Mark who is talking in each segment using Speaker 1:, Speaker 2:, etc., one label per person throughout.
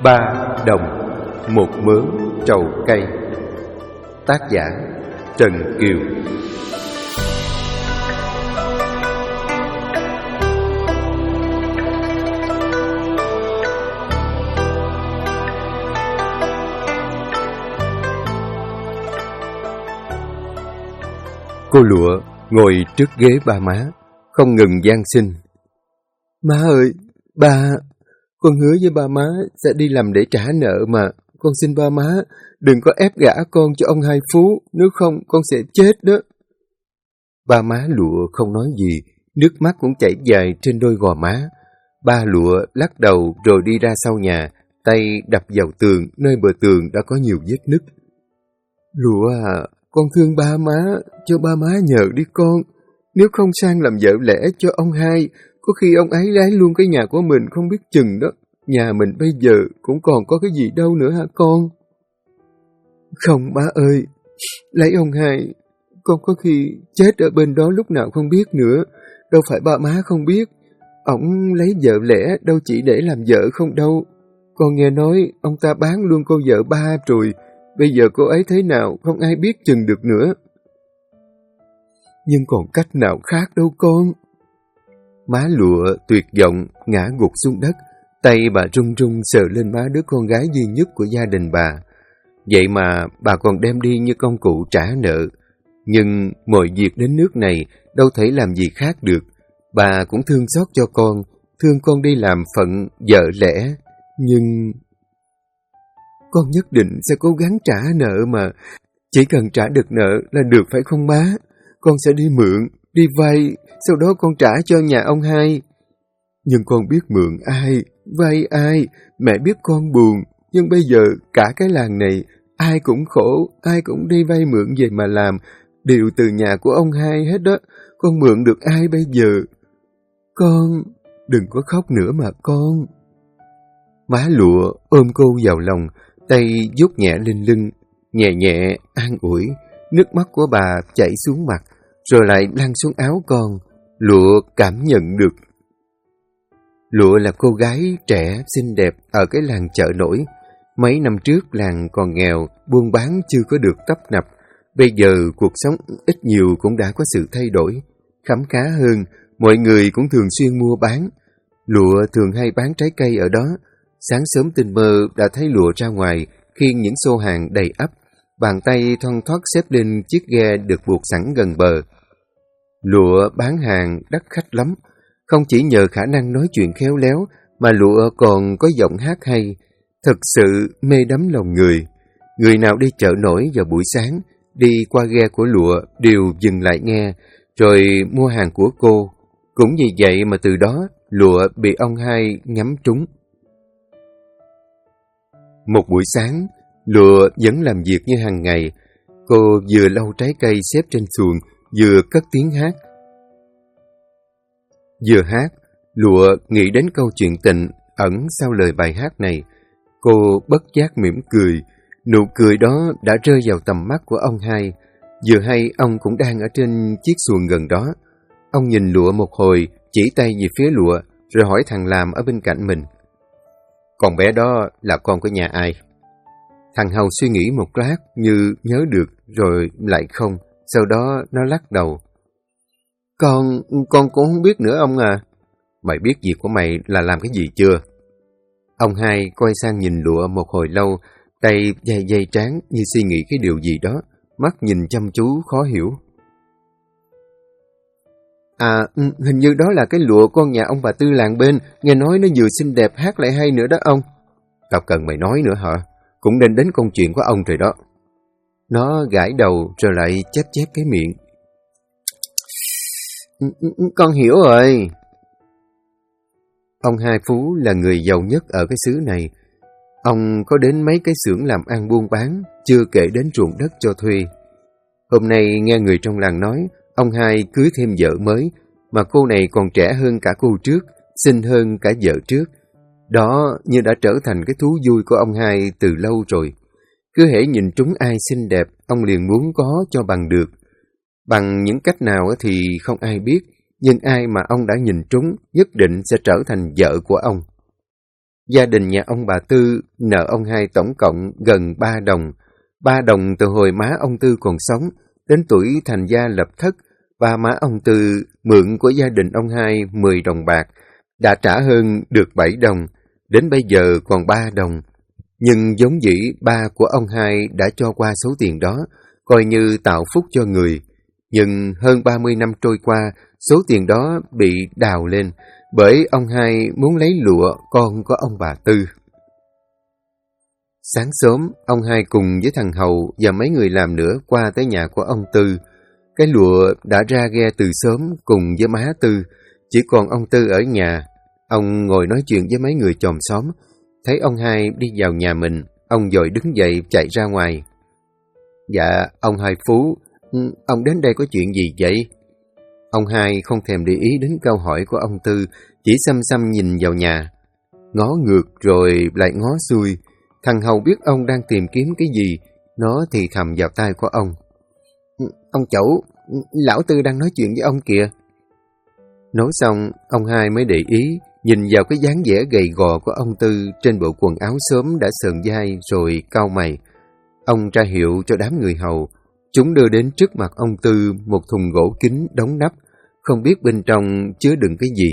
Speaker 1: Ba đồng một mớ trầu cây. Tác giả Trần Kiều. Cô Lụa ngồi trước ghế ba má, không ngừng van xin. Má ơi, ba, con hứa với ba má sẽ đi làm để trả nợ mà. Con xin ba má, đừng có ép gả con cho ông Hai Phú, nếu không con sẽ chết đó. Ba má Lụa không nói gì, nước mắt cũng chảy dài trên đôi gò má. Ba Lụa lắc đầu rồi đi ra sau nhà, tay đập vào tường, nơi bờ tường đã có nhiều vết nứt. Lụa à, con thương ba má, cho ba má nhờ đi con. Nếu không sang làm vợ lẽ cho ông Hai, có khi ông ấy lấy luôn cái nhà của mình không biết chừng đó. Nhà mình bây giờ cũng còn có cái gì đâu nữa hả con? Không ba ơi, lấy ông Hai, con có khi chết ở bên đó lúc nào không biết nữa. Đâu phải ba má không biết, ổng lấy vợ lẽ đâu chỉ để làm vợ không đâu. Con nghe nói ông ta bán luôn cô vợ ba rồi, bây giờ cô ấy thế nào không ai biết chừng được nữa. Nhưng còn cách nào khác đâu con. Má Lụa tuyệt vọng ngã gục xuống đất, tay bà run run sờ lên má đứa con gái duy nhất của gia đình bà. Vậy mà bà còn đem đi như công cụ trả nợ. Nhưng mọi việc đến nước này đâu thể làm gì khác được. Bà cũng thương xót cho con, thương con đi làm phận vợ lẽ. Nhưng con nhất định sẽ cố gắng trả nợ mà. Chỉ cần trả được nợ là được phải không má? Con sẽ đi mượn, đi vay, sau đó con trả cho nhà ông Hai. Nhưng con biết mượn ai, vay ai, mẹ biết con buồn. Nhưng bây giờ cả cái làng này, ai cũng khổ, ai cũng đi vay mượn về mà làm, đều từ nhà của ông Hai hết đó. Con mượn được ai bây giờ? Con, đừng có khóc nữa mà con. Má Lụa ôm cô vào lòng, tay vuốt nhẹ lên lưng, nhẹ nhẹ an ủi. Nước mắt của bà chảy xuống mặt, rồi lại lăn xuống áo con. Lụa cảm nhận được. Lụa là cô gái trẻ, xinh đẹp ở cái làng chợ nổi. Mấy năm trước làng còn nghèo, buôn bán chưa có được tấp nập. Bây giờ cuộc sống ít nhiều cũng đã có sự thay đổi, khấm khá hơn, mọi người cũng thường xuyên mua bán. Lụa thường hay bán trái cây ở đó. Sáng sớm tinh mơ đã thấy Lụa ra ngoài, khiêng những xô hàng đầy ắp, bàn tay thoăn thoắt xếp lên chiếc ghe được buộc sẵn gần bờ. Lụa bán hàng đắt khách lắm, không chỉ nhờ khả năng nói chuyện khéo léo, mà Lụa còn có giọng hát hay, thật sự mê đắm lòng người. Người nào đi chợ nổi vào buổi sáng, đi qua ghe của Lụa đều dừng lại nghe, rồi mua hàng của cô. Cũng vì vậy mà từ đó Lụa bị ông Hai ngắm trúng. Một buổi sáng, Lụa vẫn làm việc như hàng ngày. Cô vừa lau trái cây xếp trên xuồng, vừa cất tiếng hát. Vừa hát, Lụa nghĩ đến câu chuyện tình ẩn sau lời bài hát này. Cô bất giác mỉm cười. Nụ cười đó đã rơi vào tầm mắt của ông Hai. Vừa hay ông cũng đang ở trên chiếc xuồng gần đó. Ông nhìn Lụa một hồi, chỉ tay về phía Lụa, rồi hỏi thằng làm ở bên cạnh mình. Con bé đó là con của nhà ai? Thằng Hầu suy nghĩ một lát như nhớ được rồi lại không. Sau đó nó lắc đầu. Con cũng không biết nữa ông à. Mày biết việc của mày là làm cái gì chưa? Ông Hai quay sang nhìn Lụa một hồi lâu, tay day day trán như suy nghĩ cái điều gì đó, mắt nhìn chăm chú khó hiểu. À, hình như đó là cái lụa con nhà ông bà Tư làng bên, nghe nói nó vừa xinh đẹp hát lại hay nữa đó ông. Tao cần mày nói nữa hả? Cũng nên đến công chuyện của ông rồi đó. Nó gãi đầu rồi lại chép chép cái miệng. Con hiểu rồi. Ông Hai Phú là người giàu nhất ở cái xứ này. Ông có đến mấy cái xưởng làm ăn buôn bán, chưa kể đến ruộng đất cho thuê. Hôm nay nghe người trong làng nói, ông Hai cưới thêm vợ mới, mà cô này còn trẻ hơn cả cô trước, xinh hơn cả vợ trước. Đó như đã trở thành cái thú vui của ông Hai từ lâu rồi. Cứ hễ nhìn trúng ai xinh đẹp, ông liền muốn có cho bằng được. Bằng những cách nào thì không ai biết, nhưng ai mà ông đã nhìn trúng nhất định sẽ trở thành vợ của ông. Gia đình nhà ông bà Tư nợ ông hai tổng cộng gần 3 đồng. 3 đồng từ hồi má ông Tư còn sống, đến tuổi thành gia lập thất, và má ông Tư mượn của gia đình ông hai 10 đồng bạc, đã trả hơn được 7 đồng, đến bây giờ còn 3 đồng. Nhưng giống dĩ ba của ông hai đã cho qua số tiền đó, coi như tạo phúc cho người. Nhưng hơn 30 năm trôi qua, số tiền đó bị đào lên, bởi ông hai muốn lấy lụa con của ông bà Tư. Sáng sớm, ông hai cùng với thằng Hầu và mấy người làm nữa qua tới nhà của ông Tư. Cái lụa đã ra ghe từ sớm cùng với má Tư, chỉ còn ông Tư ở nhà. Ông ngồi nói chuyện với mấy người chòm xóm, thấy ông hai đi vào nhà mình, ông vội đứng dậy chạy ra ngoài. Dạ, ông hai Phú, ông đến đây có chuyện gì vậy? Ông hai không thèm để ý đến câu hỏi của ông Tư, chỉ xăm xăm nhìn vào nhà. Ngó ngược rồi lại ngó xuôi. Thằng Hầu biết ông đang tìm kiếm cái gì, nó thì thầm vào tai của ông. Ông chủ, lão Tư đang nói chuyện với ông kìa. Nói xong, ông hai mới để ý, nhìn vào cái dáng vẻ gầy gò của ông Tư trên bộ quần áo xốm đã sờn vai rồi cau mày. Ông ra hiệu cho đám người hầu. Chúng đưa đến trước mặt ông Tư một thùng gỗ kính đóng nắp, không biết bên trong chứa đựng cái gì.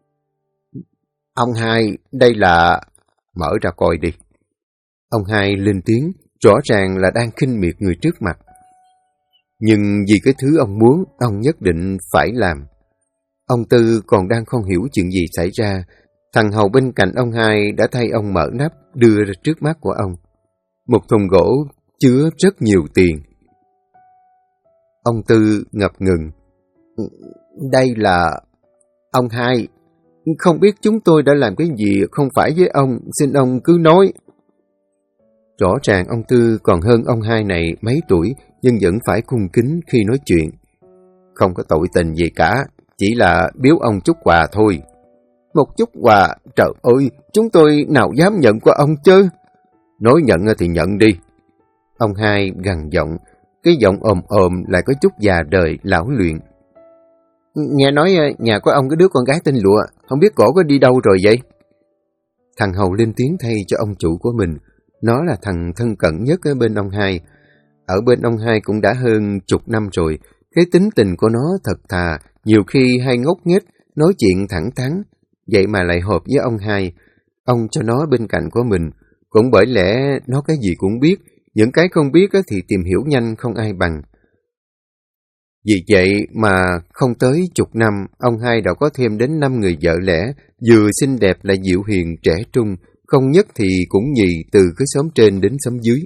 Speaker 1: Ông hai, đây là... Mở ra coi đi. Ông hai lên tiếng, rõ ràng là đang khinh miệt người trước mặt. Nhưng vì cái thứ ông muốn, ông nhất định phải làm. Ông Tư còn đang không hiểu chuyện gì xảy ra. Thằng hầu bên cạnh ông hai đã thay ông mở nắp, đưa ra trước mắt của ông. Một thùng gỗ chứa rất nhiều tiền. Ông Tư ngập ngừng. Đây là... Ông hai, không biết chúng tôi đã làm cái gì không phải với ông, xin ông cứ nói. Rõ ràng ông Tư còn hơn ông hai này mấy tuổi, nhưng vẫn phải cung kính khi nói chuyện. Không có tội tình gì cả, chỉ là biếu ông chút quà thôi. Một chút quà, trời ơi, chúng tôi nào dám nhận của ông chứ? Nói nhận thì nhận đi. Ông hai gằn giọng, cái giọng ồm ồm lại có chút già đời, lão luyện. Nghe nói nhà của ông có đứa con gái tên Lụa, không biết cổ có đi đâu rồi vậy? Thằng hầu lên tiếng thay cho ông chủ của mình. Nó là thằng thân cận nhất ở bên ông hai. Ở bên ông hai cũng đã hơn chục năm rồi. Cái tính tình của nó thật thà, nhiều khi hay ngốc nghếch, nói chuyện thẳng thắn. Vậy mà lại hợp với ông hai. Ông cho nó bên cạnh của mình. Cũng bởi lẽ nó cái gì cũng biết. Những cái không biết thì tìm hiểu nhanh không ai bằng. Vì vậy mà không tới chục năm, ông hai đã có thêm đến 5 người vợ lẽ, vừa xinh đẹp lại dịu hiền trẻ trung, không nhất thì cũng nhì từ cái xóm trên đến xóm dưới.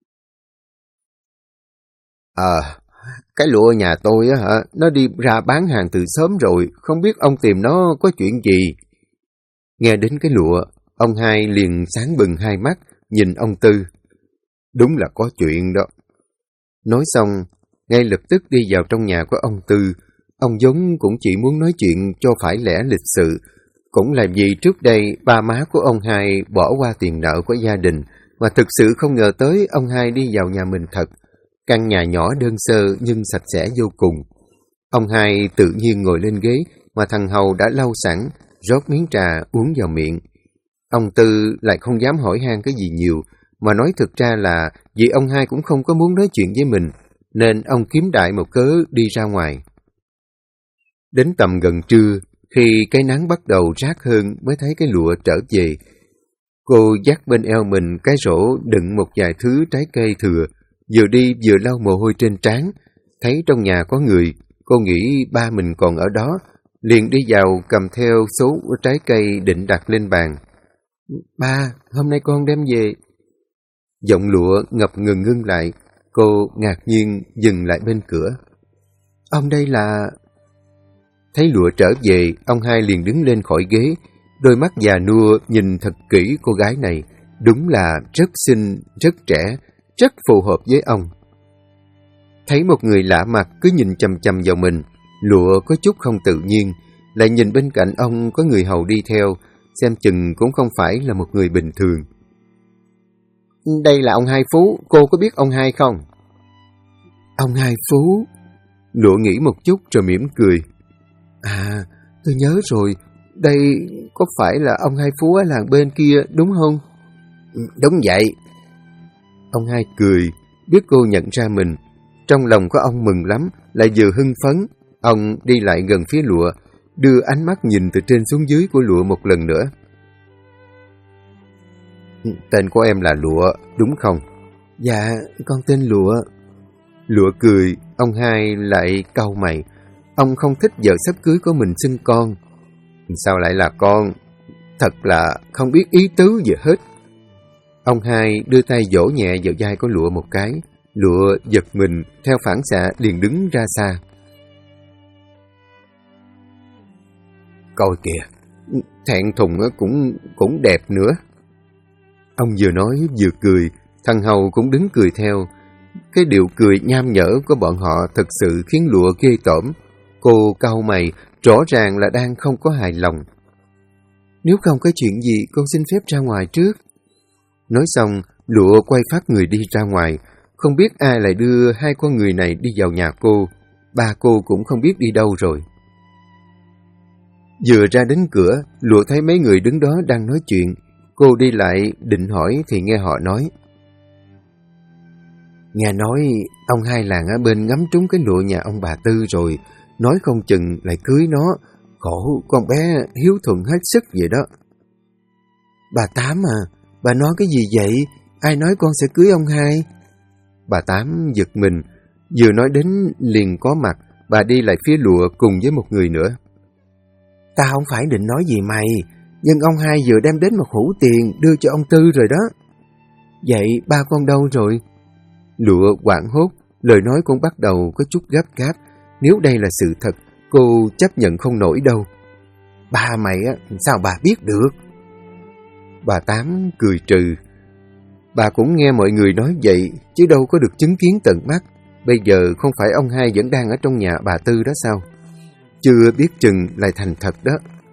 Speaker 1: Cái lụa nhà tôi á nó đi ra bán hàng từ sớm rồi, không biết ông tìm nó có chuyện gì. Nghe đến cái lụa, ông hai liền sáng bừng hai mắt, nhìn ông Tư. Đúng là có chuyện đó. Nói xong, ngay lập tức đi vào trong nhà của ông Tư. Ông vốn cũng chỉ muốn nói chuyện cho phải lẽ lịch sự. Cũng là vì trước đây ba má của ông hai bỏ qua tiền nợ của gia đình, mà thực sự không ngờ tới ông hai đi vào nhà mình thật. Căn nhà nhỏ đơn sơ nhưng sạch sẽ vô cùng. Ông hai tự nhiên ngồi lên ghế mà thằng hầu đã lau sẵn, rót miếng trà uống vào miệng. Ông Tư lại không dám hỏi han cái gì nhiều, mà nói thực ra là vì ông hai cũng không có muốn nói chuyện với mình, nên ông kiếm đại một cớ đi ra ngoài. Đến tầm gần trưa, khi cái nắng bắt đầu rát hơn mới thấy cái lụa trở về. Cô dắt bên eo mình cái rổ đựng một vài thứ trái cây thừa, vừa đi vừa lau mồ hôi trên trán. Thấy trong nhà có người, cô nghĩ ba mình còn ở đó, liền đi vào cầm theo số trái cây định đặt lên bàn. Ba, hôm nay con đem về. Giọng lụa ngập ngừng ngưng lại, cô ngạc nhiên dừng lại bên cửa. Ông đây là... Thấy lụa trở về, ông hai liền đứng lên khỏi ghế, đôi mắt già nua nhìn thật kỹ cô gái này, đúng là rất xinh, rất trẻ, rất phù hợp với ông. Thấy một người lạ mặt cứ nhìn chằm chằm vào mình, lụa có chút không tự nhiên, lại nhìn bên cạnh ông có người hầu đi theo, xem chừng cũng không phải là một người bình thường. Đây là ông Hai Phú, cô có biết ông Hai không? Ông Hai Phú? Lụa nghĩ một chút rồi mỉm cười. À, tôi nhớ rồi, đây có phải là ông Hai Phú ở làng bên kia đúng không?
Speaker 2: Đúng vậy.
Speaker 1: Ông Hai cười, biết cô nhận ra mình. Trong lòng của ông mừng lắm, lại vừa hưng phấn. Ông đi lại gần phía lụa, đưa ánh mắt nhìn từ trên xuống dưới của lụa một lần nữa. Tên của em là Lụa, đúng không?
Speaker 2: Dạ, con tên Lụa.
Speaker 1: Lụa cười, ông Hai lại cau mày. Ông không thích vợ sắp cưới của mình xưng con. Sao lại là con? Thật là không biết ý tứ gì hết. Ông Hai đưa tay vỗ nhẹ vào vai của Lụa một cái. Lụa giật mình, theo phản xạ liền đứng ra xa. Coi kìa, thẹn thùng cũng đẹp nữa. Ông vừa nói vừa cười, thằng Hầu cũng đứng cười theo. Cái điệu cười nham nhở của bọn họ thật sự khiến Lụa ghê tởm. Cô cau mày, rõ ràng là đang không có hài lòng. Nếu không có chuyện gì, con xin phép ra ngoài trước. Nói xong, Lụa quay phát người đi ra ngoài. Không biết ai lại đưa hai con người này đi vào nhà cô. Ba cô cũng không biết đi đâu rồi. Vừa ra đến cửa, Lụa thấy mấy người đứng đó đang nói chuyện. Cô đi lại định hỏi thì nghe họ nói. Nghe nói ông Hai làng ở bên ngắm trúng cái lụa nhà ông bà Tư rồi, nói không chừng lại cưới nó. Khổ con bé hiếu thuận hết sức vậy đó. Bà Tám à, bà nói cái gì vậy? Ai nói con sẽ cưới ông Hai? Bà Tám giật mình, vừa nói đến liền có mặt. Bà đi lại phía lụa cùng với một người nữa. Ta không phải định nói gì mày, nhưng ông Hai vừa đem đến một hũ tiền đưa cho ông Tư rồi đó. Vậy ba con đâu rồi? Lụa hoảng hốt, lời nói cũng bắt đầu có chút gấp gáp. Nếu đây là sự thật, cô chấp nhận không nổi đâu. Ba mày á, sao bà biết được? Bà Tám cười trừ. Bà cũng nghe mọi người nói vậy, chứ đâu có được chứng kiến tận mắt. Bây giờ không phải ông Hai vẫn đang ở trong nhà bà Tư đó sao? Chưa biết chừng lại thành thật đó.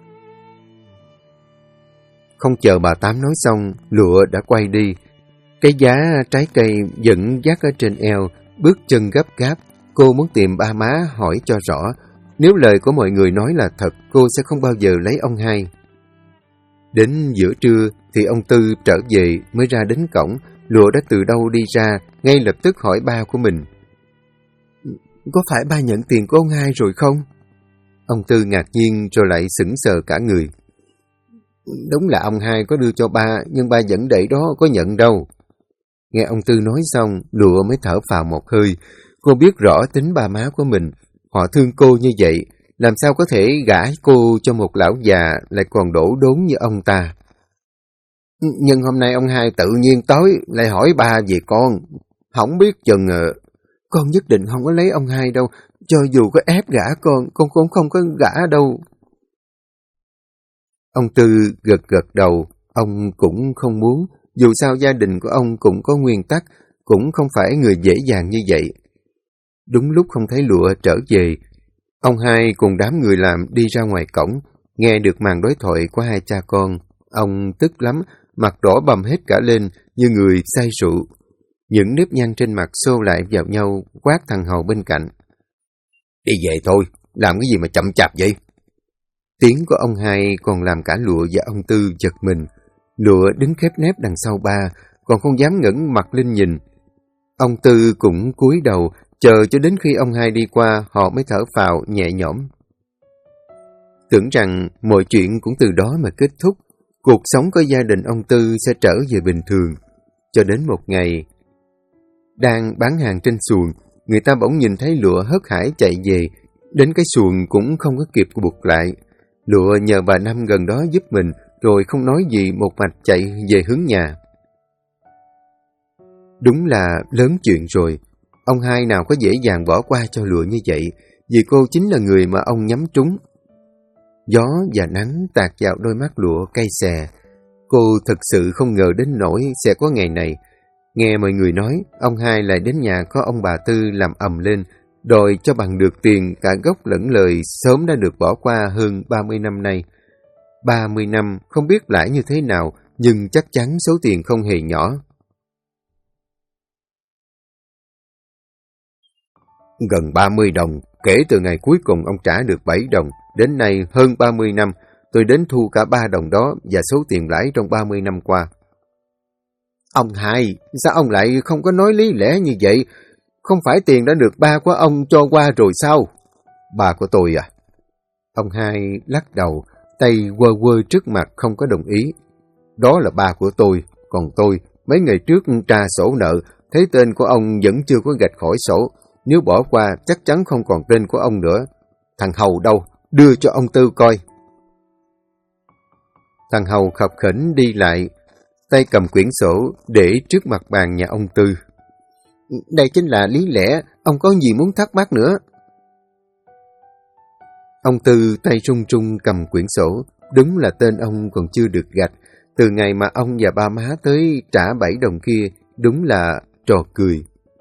Speaker 1: Không chờ bà Tám nói xong, Lụa đã quay đi. Cái giá trái cây vẫn dắt ở trên eo, bước chân gấp gáp. Cô muốn tìm ba má hỏi cho rõ. Nếu lời của mọi người nói là thật, cô sẽ không bao giờ lấy ông Hai. Đến giữa trưa thì ông Tư trở về mới ra đến cổng. Lụa đã từ đâu đi ra, ngay lập tức hỏi ba của mình. Có phải ba nhận tiền của ông Hai rồi không? Ông Tư ngạc nhiên rồi lại sững sờ cả người. Đúng là ông Hai có đưa cho ba, nhưng ba vẫn để đó có nhận đâu. Nghe ông Tư nói xong, Lụa mới thở phào một hơi. Cô biết rõ tính ba má của mình. Họ thương cô như vậy, làm sao có thể gả cô cho một lão già lại còn đổ đốn như ông ta. Nhưng hôm nay ông Hai tự nhiên tới, lại hỏi ba về con. Không biết chừng... Con nhất định không có lấy ông Hai đâu. Cho dù có ép gả con cũng không có gả đâu. Ông Tư gật gật đầu. Ông cũng không muốn. Dù sao gia đình của ông cũng có nguyên tắc, cũng không phải người dễ dàng như vậy. Đúng lúc không thấy Lụa trở về, ông Hai cùng đám người làm đi ra ngoài cổng, nghe được màn đối thoại của hai cha con. Ông tức lắm, mặt đỏ bầm hết cả lên như người say rượu. Những nếp nhăn trên mặt xô lại vào nhau, quát thằng Hầu bên cạnh. Đi về thôi, làm cái gì mà chậm chạp vậy? Tiếng của ông Hai còn làm cả Lụa và ông Tư giật mình. Lụa đứng khép nép đằng sau ba, còn không dám ngẩng mặt lên nhìn. Ông Tư cũng cúi đầu, chờ cho đến khi ông Hai đi qua, họ mới thở phào nhẹ nhõm. Tưởng rằng mọi chuyện cũng từ đó mà kết thúc, cuộc sống của gia đình ông Tư sẽ trở về bình thường. Cho đến một ngày, đang bán hàng trên xuồng, người ta bỗng nhìn thấy Lụa hớt hải chạy về, đến cái xuồng cũng không có kịp buộc lại. Lụa nhờ bà Năm gần đó giúp mình, rồi không nói gì một mạch chạy về hướng nhà. Đúng là lớn chuyện rồi. Ông Hai nào có dễ dàng bỏ qua cho Lụa như vậy, vì cô chính là người mà ông nhắm trúng. Gió và nắng tạt vào đôi mắt Lụa cay xè. Cô thực sự không ngờ đến nỗi sẽ có ngày này. Nghe mọi người nói, ông Hai lại đến nhà có ông bà Tư làm ầm lên, đòi cho bằng được tiền cả gốc lẫn lời sớm đã được bỏ qua hơn 30 năm nay. 30 năm không biết lãi như thế nào, nhưng chắc chắn số tiền không hề nhỏ. Gần 30 đồng, kể từ ngày cuối cùng ông trả được 7 đồng, đến nay hơn 30 năm, tôi đến thu cả 3 đồng đó và số tiền lãi trong 30 năm qua. Ông Hai, sao ông lại không có nói lý lẽ như vậy? Không phải tiền đã được ba của ông cho qua rồi sao? Ba của tôi à? Ông Hai lắc đầu, tay quơ quơ trước mặt không có đồng ý. Đó là ba của tôi, còn tôi, mấy ngày trước tra sổ nợ, thấy tên của ông vẫn chưa có gạch khỏi sổ. Nếu bỏ qua, chắc chắn không còn tên của ông nữa. Thằng Hầu đâu? Đưa cho ông Tư coi. Thằng Hầu khập khểnh đi lại, tay cầm quyển sổ để trước mặt bàn nhà ông Tư. Đây chính là lý lẽ, ông có gì muốn thắc mắc nữa? Ông Tư tay run run cầm quyển sổ, đúng là tên ông còn chưa được gạch. Từ ngày mà ông và ba má tới trả 7 đồng kia, đúng là trò cười.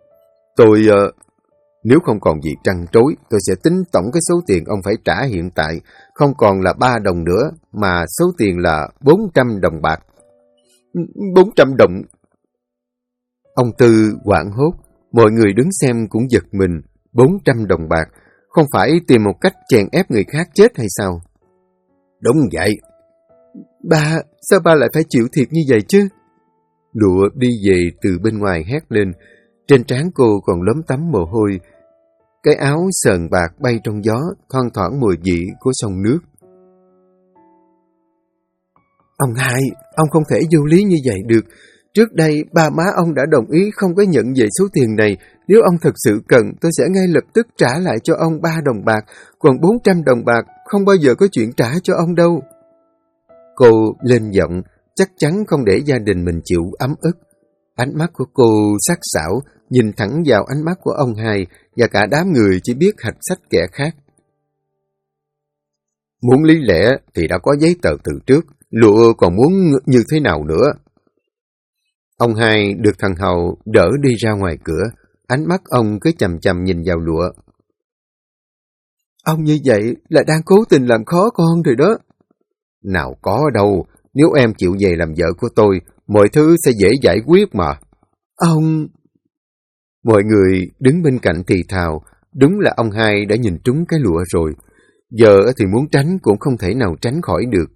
Speaker 1: Nếu không còn gì trăn trối, tôi sẽ tính tổng cái số tiền ông phải trả hiện tại, không còn là 3 đồng nữa, mà số tiền là 400 đồng bạc. 400 đồng? Ông Tư hoảng hốt, mọi người đứng xem cũng giật mình. 400 đồng bạc, không phải tìm một cách chèn ép người khác chết hay sao? Đúng vậy. Ba, sao ba lại phải chịu thiệt như vậy chứ? Lụa đi về từ bên ngoài hét lên, trên trán cô còn lấm tấm mồ hôi. Cái áo sờn bạc bay trong gió, thoang thoảng mùi vị của sông nước. Ông Hai, ông không thể vô lý như vậy được. Trước đây, ba má ông đã đồng ý không có nhận về số tiền này. Nếu ông thật sự cần, tôi sẽ ngay lập tức trả lại cho ông 3 đồng bạc, còn 400 đồng bạc không bao giờ có chuyện trả cho ông đâu. Cô lên giọng, chắc chắn không để gia đình mình chịu ấm ức. Ánh mắt của cô sắc sảo, nhìn thẳng vào ánh mắt của ông Hai, và cả đám người chỉ biết hạch sách kẻ khác. Muốn lý lẽ thì đã có giấy tờ từ trước, Lụa còn muốn như thế nào nữa? Ông Hai được thằng Hầu đỡ đi ra ngoài cửa, ánh mắt ông cứ chằm chằm nhìn vào Lụa. Ông như vậy là đang cố tình làm khó con rồi đó. Nào có đâu, nếu em chịu về làm vợ của tôi, mọi thứ sẽ dễ giải quyết mà. Ông... Mọi người đứng bên cạnh thì thào, đúng là ông Hai đã nhìn trúng cái Lụa rồi. Giờ thì muốn tránh cũng không thể nào tránh khỏi được.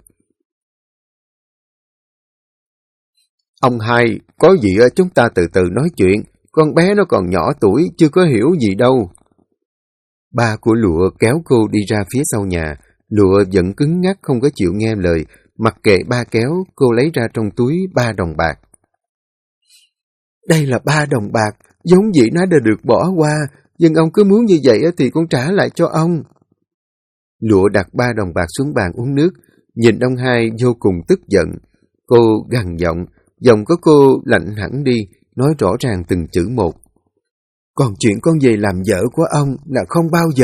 Speaker 1: Ông Hai, có gì chúng ta từ từ nói chuyện, con bé nó còn nhỏ tuổi, chưa có hiểu gì đâu. Ba của Lụa kéo cô đi ra phía sau nhà, Lụa vẫn cứng ngắc không có chịu nghe lời, mặc kệ ba kéo, cô lấy ra trong túi 3 đồng bạc. Đây là 3 đồng bạc, giống vậy nó đã được bỏ qua, nhưng ông cứ muốn như vậy thì con trả lại cho ông. Lụa đặt 3 đồng bạc xuống bàn uống nước, nhìn ông Hai vô cùng tức giận. Cô gằn giọng, giọng của cô lạnh hẳn đi, nói rõ ràng từng chữ một. Còn chuyện con về làm vợ của ông là không bao giờ.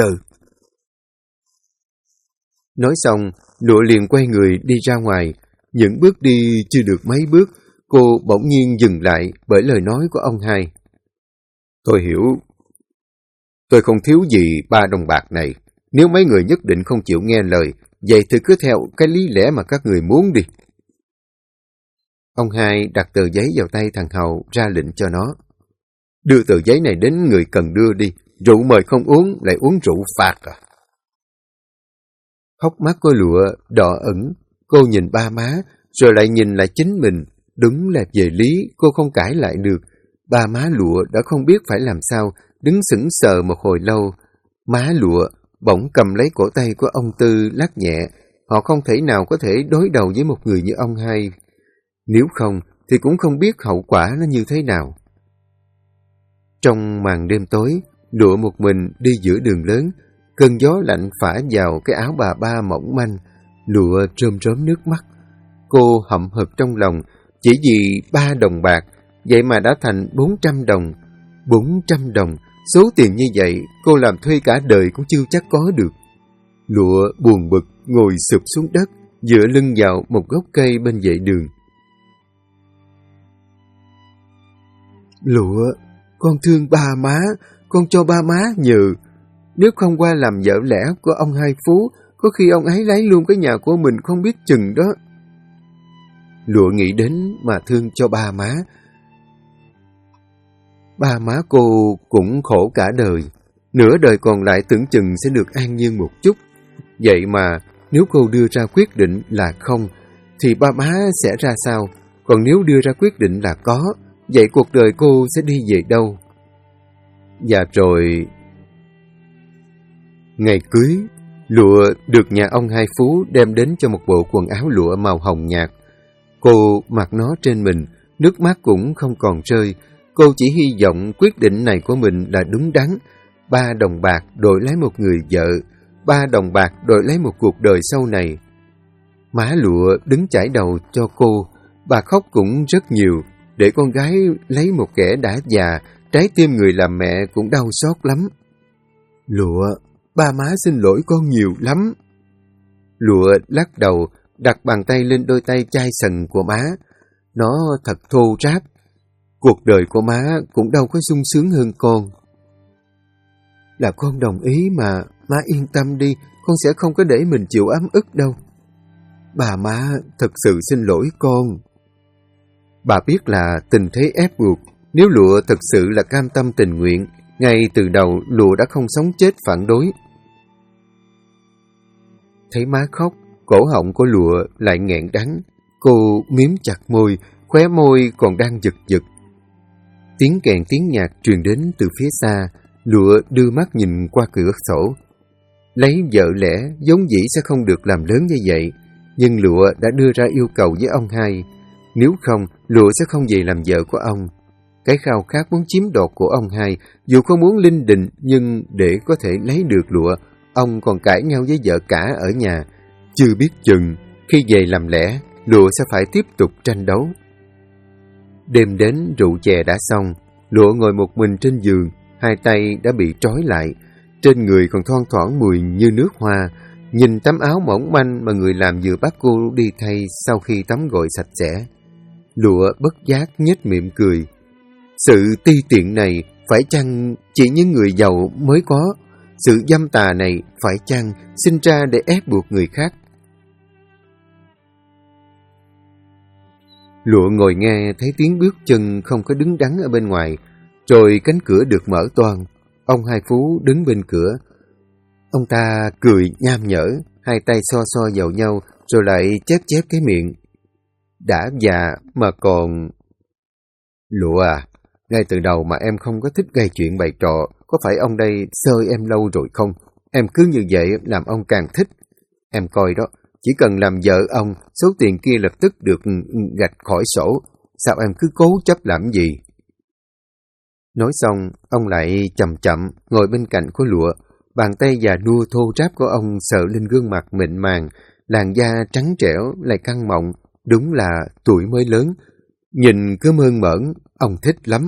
Speaker 1: Nói xong, Lụa liền quay người đi ra ngoài. Những bước đi chưa được mấy bước, cô bỗng nhiên dừng lại bởi lời nói của ông Hai. Tôi hiểu. Tôi không thiếu gì 3 đồng bạc này. Nếu mấy người nhất định không chịu nghe lời, vậy thì cứ theo cái lý lẽ mà các người muốn đi. Ông Hai đặt tờ giấy vào tay thằng Hầu ra lệnh cho nó. Đưa tờ giấy này đến người cần đưa đi. Rượu mời không uống, lại uống rượu phạt à. Hốc mắt của Lụa đỏ ửng, cô nhìn ba má, rồi lại nhìn lại chính mình. Đúng là về lý, cô không cãi lại được. Ba má Lụa đã không biết phải làm sao, đứng sững sờ một hồi lâu. Má Lụa bỗng cầm lấy cổ tay của ông Tư lắc nhẹ. Họ không thể nào có thể đối đầu với một người như ông Hai. Nếu không, thì cũng không biết hậu quả nó như thế nào. Trong màn đêm tối, Lụa một mình đi giữa đường lớn, cơn gió lạnh phả vào cái áo bà ba mỏng manh, Lụa rơm rớm nước mắt. Cô hậm hực trong lòng, chỉ vì 3 đồng bạc, vậy mà đã thành 400 đồng. 400 đồng, số tiền như vậy, cô làm thuê cả đời cũng chưa chắc có được. Lụa buồn bực, ngồi sụp xuống đất, dựa lưng vào một gốc cây bên vệ đường. Lụa, con thương ba má, con cho ba má nhờ. Nếu không qua làm vợ lẽ của ông Hai Phú, có khi ông ấy lấy luôn cái nhà của mình không biết chừng đó. Lụa nghĩ đến mà thương cho ba má. Ba má cô cũng khổ cả đời, nửa đời còn lại tưởng chừng sẽ được an nhiên một chút. Vậy mà nếu cô đưa ra quyết định là không, thì ba má sẽ ra sao? Còn nếu đưa ra quyết định là có, vậy cuộc đời cô sẽ đi về đâu? Và rồi... Ngày cưới, lụa được nhà ông Hai Phú đem đến cho một bộ quần áo lụa màu hồng nhạt. Cô mặc nó trên mình, nước mắt cũng không còn rơi. Cô chỉ hy vọng quyết định này của mình là đúng đắn. 3 đồng bạc đổi lấy một người vợ, 3 đồng bạc đổi lấy một cuộc đời sau này. Má lụa đứng chải đầu cho cô, bà khóc cũng rất nhiều, để con gái lấy một kẻ đã già, trái tim người làm mẹ cũng đau xót lắm. Lụa, ba má xin lỗi con nhiều lắm. Lụa lắc đầu, đặt bàn tay lên đôi tay chai sần của má. Nó thật thô ráp. Cuộc đời của má cũng đâu có sung sướng hơn con. Là con đồng ý mà, má yên tâm đi, con sẽ không có để mình chịu ấm ức đâu. Bà má thật sự xin lỗi con. Bà biết là tình thế ép buộc, nếu lụa thật sự là cam tâm tình nguyện, ngay từ đầu lụa đã không sống chết phản đối. Thấy má khóc, cổ họng của lụa lại nghẹn đắng. Cô miếm chặt môi, khóe môi còn đang giật giật. Tiếng kèn tiếng nhạc truyền đến từ phía xa, lụa đưa mắt nhìn qua cửa sổ. Lấy vợ lẽ vốn dĩ sẽ không được làm lớn như vậy, nhưng lụa đã đưa ra yêu cầu với ông Hai. Nếu không, lụa sẽ không về làm vợ của ông. Cái khao khát muốn chiếm đoạt của ông Hai, dù không muốn linh đình, nhưng để có thể lấy được lụa, ông còn cãi nhau với vợ cả ở nhà. Chưa biết chừng, khi về làm lẽ, lụa sẽ phải tiếp tục tranh đấu. Đêm đến rượu chè đã xong, lụa ngồi một mình trên giường, hai tay đã bị trói lại, trên người còn thoang thoảng mùi như nước hoa. Nhìn tấm áo mỏng manh mà người làm vừa bắt cô đi thay sau khi tắm gội sạch sẽ, lụa bất giác nhếch miệng cười. Sự ti tiện này phải chăng chỉ những người giàu mới có? Sự dâm tà này phải chăng sinh ra để ép buộc người khác? Lụa ngồi nghe thấy tiếng bước chân không có đứng đắn ở bên ngoài, rồi cánh cửa được mở toang. Ông Hai Phú đứng bên cửa. Ông ta cười nham nhở, hai tay so so vào nhau, rồi lại chép chép cái miệng. Đã già mà còn... Lụa à, ngay từ đầu mà em không có thích gây chuyện bày trò, có phải ông đây xơi em lâu rồi không? Em cứ như vậy làm ông càng thích. Em coi đó, chỉ cần làm vợ ông, số tiền kia lập tức được gạch khỏi sổ. Sao em cứ cố chấp làm gì? Nói xong, ông lại chậm chậm ngồi bên cạnh của lụa. Bàn tay già nua thô ráp của ông sờ lên gương mặt mịn màng, làn da trắng trẻo lại căng mọng, đúng là tuổi mới lớn. Nhìn cứ mơn mởn, ông thích lắm.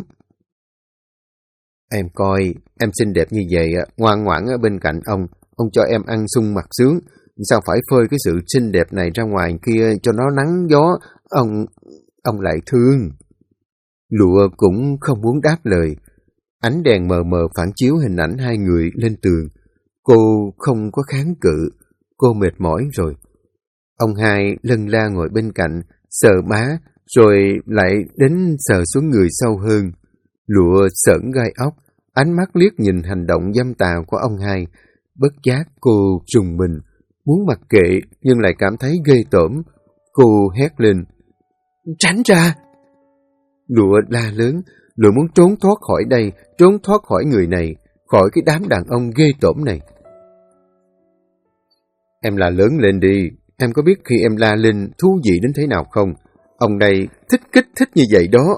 Speaker 1: Em coi, em xinh đẹp như vậy, ngoan ngoãn ở bên cạnh ông cho em ăn sung mặc sướng. Sao phải phơi cái sự xinh đẹp này ra ngoài kia cho nó nắng gió, ông lại thương. Lụa cũng không muốn đáp lời. Ánh đèn mờ mờ phản chiếu hình ảnh hai người lên tường. Cô không có kháng cự, cô mệt mỏi rồi. Ông Hai lân la ngồi bên cạnh, sờ má, rồi lại đến sờ xuống người sâu hơn. Lụa sởn gai ốc, ánh mắt liếc nhìn hành động dâm tà của ông Hai. Bất giác cô rùng mình, muốn mặc kệ nhưng lại cảm thấy ghê tởm. Cô hét lên, tránh ra! Lụa la lớn, lụa muốn trốn thoát khỏi đây, trốn thoát khỏi người này, khỏi cái đám đàn ông ghê tởm này. Em la lớn lên đi, em có biết khi em la lên thú vị đến thế nào không? Ông đây thích kích thích như vậy đó.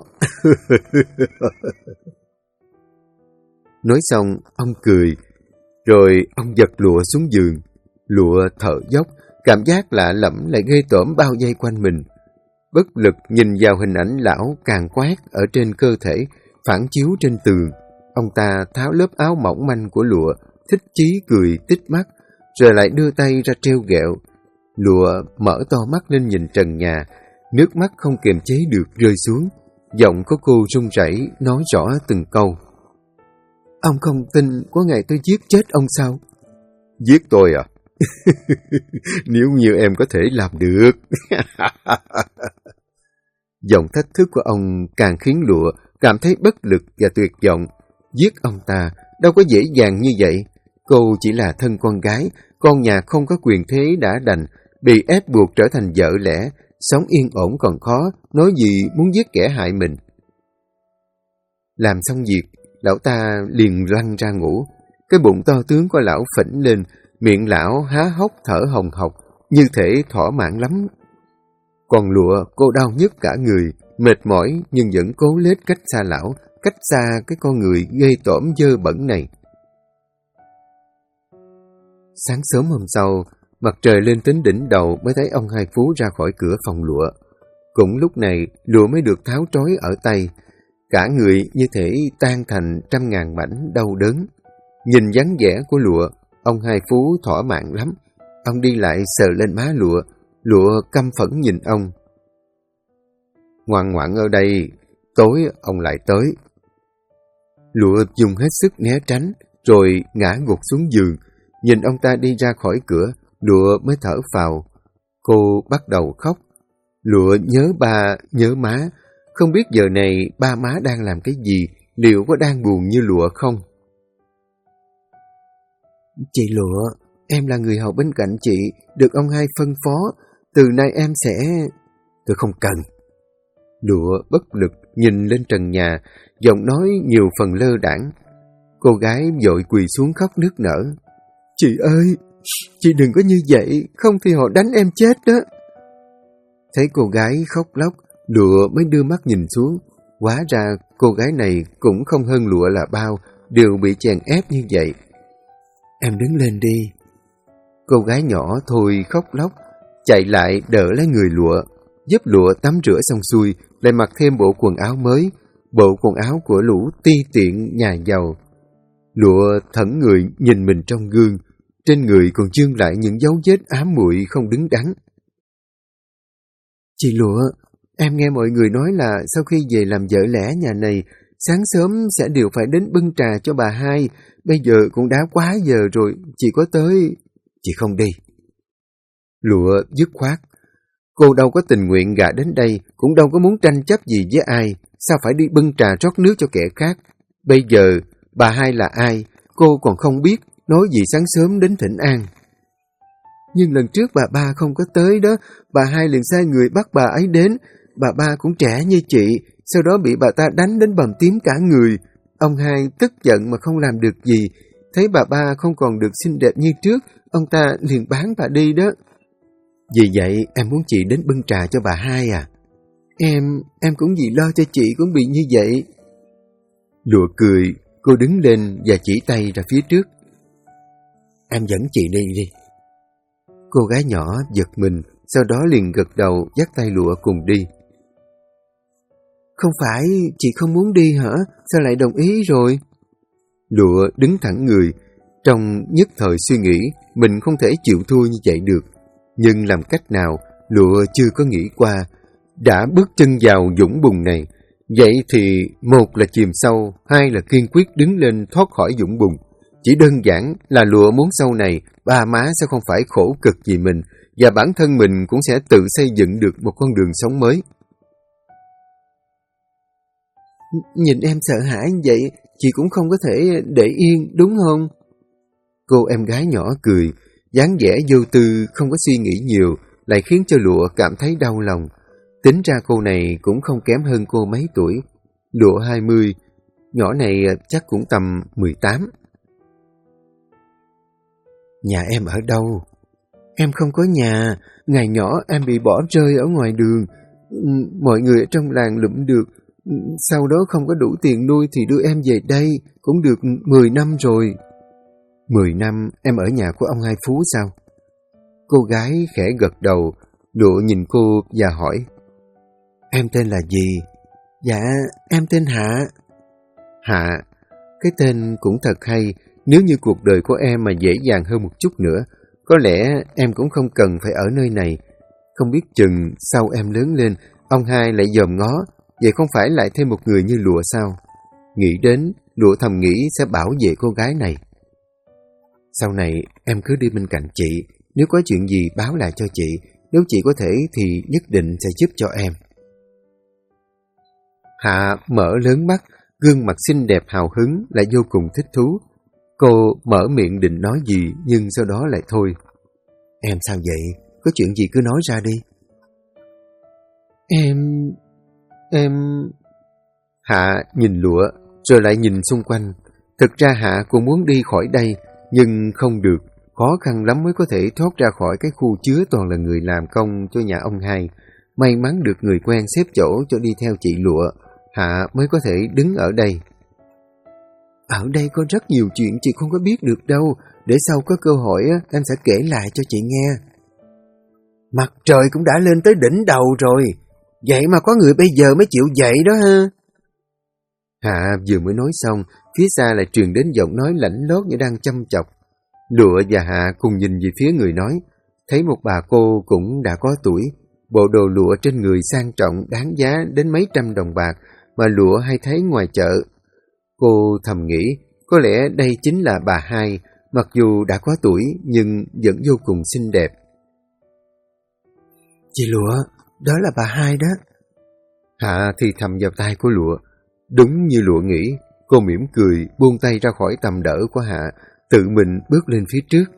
Speaker 1: Nói xong, ông cười, rồi ông giật lụa xuống giường. Lụa thở dốc, cảm giác lạ lẫm lại ghê tởm bao vây quanh mình. Bất lực nhìn vào hình ảnh lão càng quát ở trên cơ thể, phản chiếu trên tường. Ông ta tháo lớp áo mỏng manh của lụa, thích chí cười tít mắt, rồi lại đưa tay ra trêu ghẹo. Lụa mở to mắt lên nhìn trần nhà, nước mắt không kiềm chế được rơi xuống. Giọng của cô run rẩy nói rõ từng câu. Ông không tin có ngày tôi giết chết ông sao? Giết tôi à? Nếu như em có thể làm được. Giọng thách thức của ông càng khiến lụa cảm thấy bất lực và tuyệt vọng. Giết ông ta đâu có dễ dàng như vậy. Cô chỉ là thân con gái, con nhà không có quyền thế đã đành, bị ép buộc trở thành vợ lẽ, sống yên ổn còn khó, nói gì muốn giết kẻ hại mình. Làm xong việc, lão ta liền lăn ra ngủ. Cái bụng to tướng của lão phình lên, miệng lão há hốc thở hồng hộc, như thể thỏa mãn lắm. Còn Lụa, cô đau nhức cả người, mệt mỏi nhưng vẫn cố lết cách xa lão, cách xa cái con người ghê tởm dơ bẩn này. Sáng sớm hôm sau, mặt trời lên đến đỉnh đầu mới thấy ông Hai Phú ra khỏi cửa phòng Lụa. Cũng lúc này, Lụa mới được tháo trói ở tay. Cả người như thể tan thành trăm ngàn mảnh đau đớn. Nhìn dáng vẻ của Lụa, ông Hai Phú thỏa mãn lắm. Ông đi lại sờ lên má Lụa, Lụa căm phẫn nhìn ông. Ngoan ngoãn ở đây, tối ông lại tới. Lụa dùng hết sức né tránh, rồi ngã gục xuống giường. Nhìn ông ta đi ra khỏi cửa, Lụa mới thở phào. Cô bắt đầu khóc. Lụa nhớ ba, nhớ má. Không biết giờ này ba má đang làm cái gì, liệu có đang buồn như Lụa không?
Speaker 2: Chị Lụa, em là người hầu bên cạnh chị, được ông Hai phân phó. Từ nay em sẽ...
Speaker 1: Tôi không cần. Lụa bất lực nhìn lên trần nhà, giọng nói nhiều phần lơ đãng. Cô gái vội quỳ xuống khóc nức nở.
Speaker 2: Chị ơi, chị đừng có như vậy, không thì họ đánh em chết đó.
Speaker 1: Thấy cô gái khóc lóc, Lụa mới đưa mắt nhìn xuống. Hóa ra cô gái này cũng không hơn Lụa là bao, đều bị chèn ép như vậy.
Speaker 2: Em đứng lên đi.
Speaker 1: Cô gái nhỏ thôi khóc lóc, chạy lại đỡ lấy người Lụa, giúp Lụa tắm rửa xong xuôi, lại mặc thêm bộ quần áo mới, bộ quần áo của lũ ti tiện nhà giàu. Lụa thẫn người nhìn mình trong gương, trên người còn chương lại những dấu vết ám muội không đứng đắn.
Speaker 2: Chị Lụa, em nghe mọi người nói là sau khi về làm vợ lẽ nhà này, sáng sớm sẽ đều phải đến bưng trà cho bà Hai. Bây giờ cũng đã quá giờ rồi, chị có tới...
Speaker 1: Chị không đi. Lụa dứt khoát. Cô đâu có tình nguyện gả đến đây, cũng đâu có muốn tranh chấp gì với ai. Sao phải đi bưng trà rót nước cho kẻ khác? Bây giờ, bà Hai là ai? Cô còn không biết, nói gì sáng sớm đến thỉnh an.
Speaker 2: Nhưng lần trước bà ba không có tới đó, bà Hai liền sai người bắt bà ấy đến. Bà ba cũng trẻ như chị, sau đó bị bà ta đánh đến bầm tím cả người. Ông Hai tức giận mà không làm được gì. Thấy bà ba không còn được xinh đẹp như trước, ông ta liền bán bà đi đó.
Speaker 1: Vì vậy em muốn chị đến bưng trà cho bà Hai à?
Speaker 2: Em cũng vì lo cho chị cũng bị như vậy.
Speaker 1: Lụa cười, cô đứng lên và chỉ tay ra phía trước. Em dẫn chị đi đi. Cô gái nhỏ giật mình, sau đó liền gật đầu dắt tay Lụa cùng đi.
Speaker 2: Không phải chị không muốn đi hả? Sao lại đồng ý rồi?
Speaker 1: Lụa đứng thẳng người, trong nhất thời suy nghĩ mình không thể chịu thua như vậy được. Nhưng làm cách nào, Lụa chưa có nghĩ qua. Đã bước chân vào vũng bùn này, vậy thì một là chìm sâu, hai là kiên quyết đứng lên thoát khỏi vũng bùn. Chỉ đơn giản là Lụa muốn sau này ba má sẽ không phải khổ cực vì mình, và bản thân mình cũng sẽ tự xây dựng được một con đường sống mới.
Speaker 2: Nhìn em sợ hãi như vậy, chị cũng không có thể để yên, đúng không?
Speaker 1: Cô em gái nhỏ cười, dáng vẻ vô tư không có suy nghĩ nhiều, lại khiến cho Lụa cảm thấy đau lòng. Tính ra cô này cũng không kém hơn cô mấy tuổi. Lụa 20, nhỏ này chắc cũng tầm 18.
Speaker 2: Nhà em ở đâu? Em không có nhà, ngày nhỏ em bị bỏ rơi ở ngoài đường. Mọi người ở trong làng lụm được, sau đó không có đủ tiền nuôi thì đưa em về đây, cũng được 10 năm rồi.
Speaker 1: 10 năm em ở nhà của ông Hai Phú sao? Cô gái khẽ gật đầu, Lụa nhìn cô và hỏi. Em tên là gì?
Speaker 2: Dạ, em tên Hạ.
Speaker 1: Hạ, cái tên cũng thật hay. Nếu như cuộc đời của em mà dễ dàng hơn một chút nữa, có lẽ em cũng không cần phải ở nơi này. Không biết chừng sau em lớn lên, ông Hai lại dòm ngó, vậy không phải lại thêm một người như Lụa sao? Nghĩ đến, Lụa thầm nghĩ sẽ bảo vệ cô gái này. Sau này em cứ đi bên cạnh chị, nếu có chuyện gì báo lại cho chị, nếu chị có thể thì nhất định sẽ giúp cho em. Hạ mở lớn mắt, gương mặt xinh đẹp hào hứng lại vô cùng thích thú. Cô mở miệng định nói gì nhưng sau đó lại thôi.
Speaker 2: Em sao vậy? Có chuyện gì cứ nói ra đi.
Speaker 1: Em... Hạ nhìn Lụa, rồi lại nhìn xung quanh. Thực ra Hạ cũng muốn đi khỏi đây, nhưng không được. Khó khăn lắm mới có thể thoát ra khỏi cái khu chứa toàn là người làm công cho nhà ông hai. May mắn được người quen xếp chỗ cho đi theo chị Lụa, Hạ mới có thể đứng ở đây.
Speaker 2: Ở đây có rất nhiều chuyện chị không có biết được đâu. Để sau có cơ hội em sẽ kể lại cho chị nghe. Mặt trời cũng đã lên tới đỉnh đầu rồi. Vậy mà có người bây giờ mới chịu dậy đó ha.
Speaker 1: Hạ vừa mới nói xong, phía xa lại truyền đến giọng nói lạnh lót như đang chăm chọc. Lụa và Hạ cùng nhìn về phía người nói, thấy một bà cô cũng đã có tuổi, bộ đồ lụa trên người sang trọng đáng giá đến mấy trăm đồng bạc mà Lụa hay thấy ngoài chợ. Cô thầm nghĩ, có lẽ đây chính là bà hai, mặc dù đã có tuổi nhưng vẫn vô cùng xinh đẹp.
Speaker 2: Chị Lụa, đó là bà hai đó.
Speaker 1: Hạ thì thầm vào tai của Lụa. Đúng như Lụa nghĩ, cô mỉm cười buông tay ra khỏi tầm đỡ của Hạ, tự mình bước lên phía trước.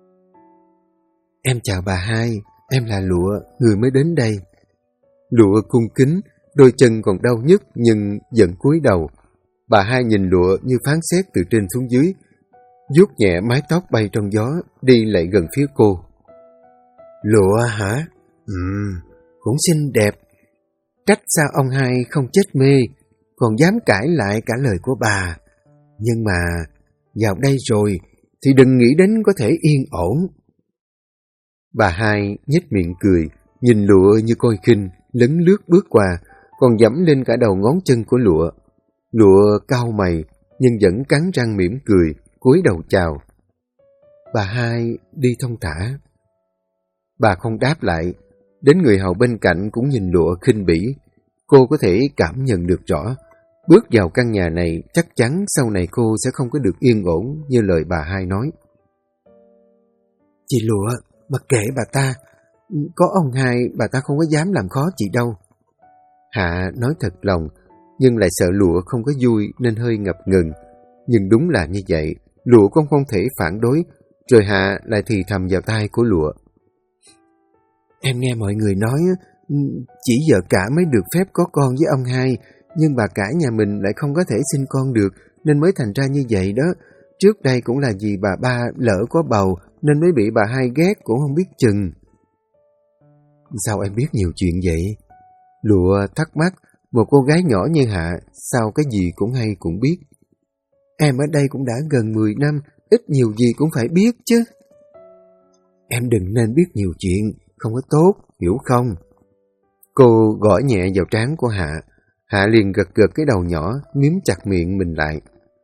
Speaker 2: Em chào bà hai, em là Lụa, người mới đến đây.
Speaker 1: Lụa cung kính, đôi chân còn đau nhức nhưng vẫn cúi đầu. Bà hai nhìn Lụa như phán xét từ trên xuống dưới, vuốt nhẹ mái tóc bay trong gió, đi lại gần phía cô.
Speaker 2: Lụa hả? Cũng xinh đẹp. Trách sao ông hai không chết mê, còn dám cãi lại cả lời của bà. Nhưng mà vào đây rồi thì đừng nghĩ đến có thể yên ổn.
Speaker 1: Bà hai nhếch miệng cười, nhìn Lụa như coi khinh, lấn lướt bước qua, còn dẫm lên cả đầu ngón chân của Lụa. Lụa cau mày, nhưng vẫn cắn răng mỉm cười, cúi đầu chào.
Speaker 2: Bà hai đi thong thả.
Speaker 1: Bà không đáp lại, đến người hầu bên cạnh cũng nhìn Lụa khinh bỉ. Cô có thể cảm nhận được rõ, bước vào căn nhà này chắc chắn sau này cô sẽ không có được yên ổn như lời bà hai nói.
Speaker 2: Chị Lụa, mặc kệ bà ta, có ông hai bà ta không có dám làm khó chị đâu.
Speaker 1: Hạ nói thật lòng, nhưng lại sợ Lụa không có vui nên hơi ngập ngừng. Nhưng đúng là như vậy, Lụa cũng không thể phản đối, rồi Hạ lại thì thầm vào tai của Lụa.
Speaker 2: Em nghe mọi người nói, chỉ vợ cả mới được phép có con với ông hai, nhưng bà cả nhà mình lại không có thể sinh con được, nên mới thành ra như vậy đó. Trước đây cũng là vì bà ba lỡ có bầu, nên mới bị bà hai ghét cũng không biết chừng.
Speaker 1: Sao em biết nhiều chuyện vậy? Lụa thắc mắc, một cô gái nhỏ như Hạ, sao cái gì cũng hay cũng biết.
Speaker 2: Em ở đây cũng đã gần 10 năm, ít nhiều gì cũng phải biết chứ. Em đừng nên biết nhiều chuyện, không có tốt, hiểu không?
Speaker 1: Cô gõ nhẹ vào trán của Hạ. Hạ liền gật gật cái đầu nhỏ, miếm chặt miệng mình lại.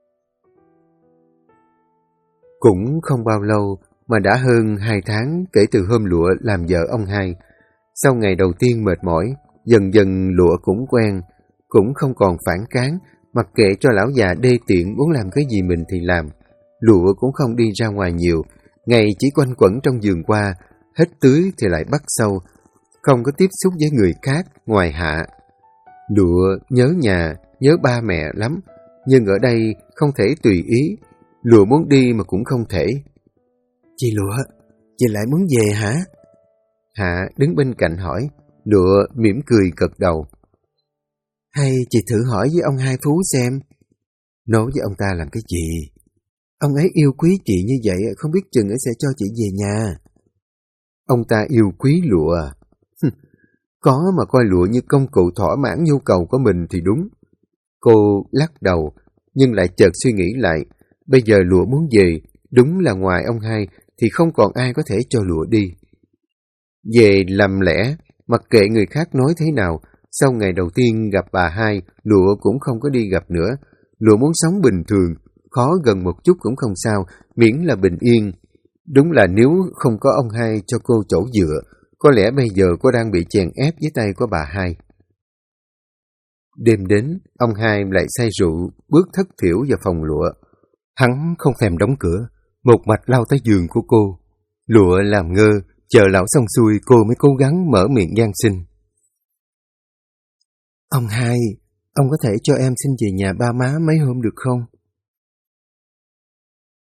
Speaker 1: Cũng không bao lâu mà đã hơn 2 tháng kể từ hôm Lụa làm vợ ông hai. Sau ngày đầu tiên mệt mỏi, dần dần Lụa cũng quen, cũng không còn phản kháng, mặc kệ cho lão già đê tiện muốn làm cái gì mình thì làm. Lụa cũng không đi ra ngoài nhiều, ngày chỉ quanh quẩn trong vườn qua, hết tưới thì lại bắt sâu, không có tiếp xúc với người khác ngoài Hạ. Lụa nhớ nhà, nhớ ba mẹ lắm, nhưng ở đây không thể tùy ý. Lụa muốn đi mà cũng không thể.
Speaker 2: Chị Lụa, chị lại muốn về hả?
Speaker 1: Hạ đứng bên cạnh hỏi. Lụa mỉm cười gật đầu.
Speaker 2: Hay chị thử hỏi với ông hai Phú xem.
Speaker 1: Nói với ông ta làm cái gì?
Speaker 2: Ông ấy yêu quý chị như vậy, không biết chừng ấy sẽ cho chị về nhà.
Speaker 1: Ông ta yêu quý Lụa? Có mà coi Lụa như công cụ thỏa mãn nhu cầu của mình thì đúng. Cô lắc đầu, nhưng lại chợt suy nghĩ lại. Bây giờ Lụa muốn về, đúng là ngoài ông hai thì không còn ai có thể cho Lụa đi. Về làm lẽ, mặc kệ người khác nói thế nào, sau ngày đầu tiên gặp bà hai, Lụa cũng không có đi gặp nữa. Lụa muốn sống bình thường, khó gần một chút cũng không sao, miễn là bình yên. Đúng là nếu không có ông hai cho cô chỗ dựa, có lẽ bây giờ cô đang bị chèn ép dưới tay của bà hai. Đêm đến, ông hai lại say rượu, bước thất thểu vào phòng Lụa. Hắn không thèm đóng cửa, một mạch lao tới giường của cô. Lụa làm ngơ, chờ lão xong xuôi cô mới cố gắng mở miệng van xin.
Speaker 2: Ông hai, ông có thể cho em xin về nhà ba má mấy hôm được không?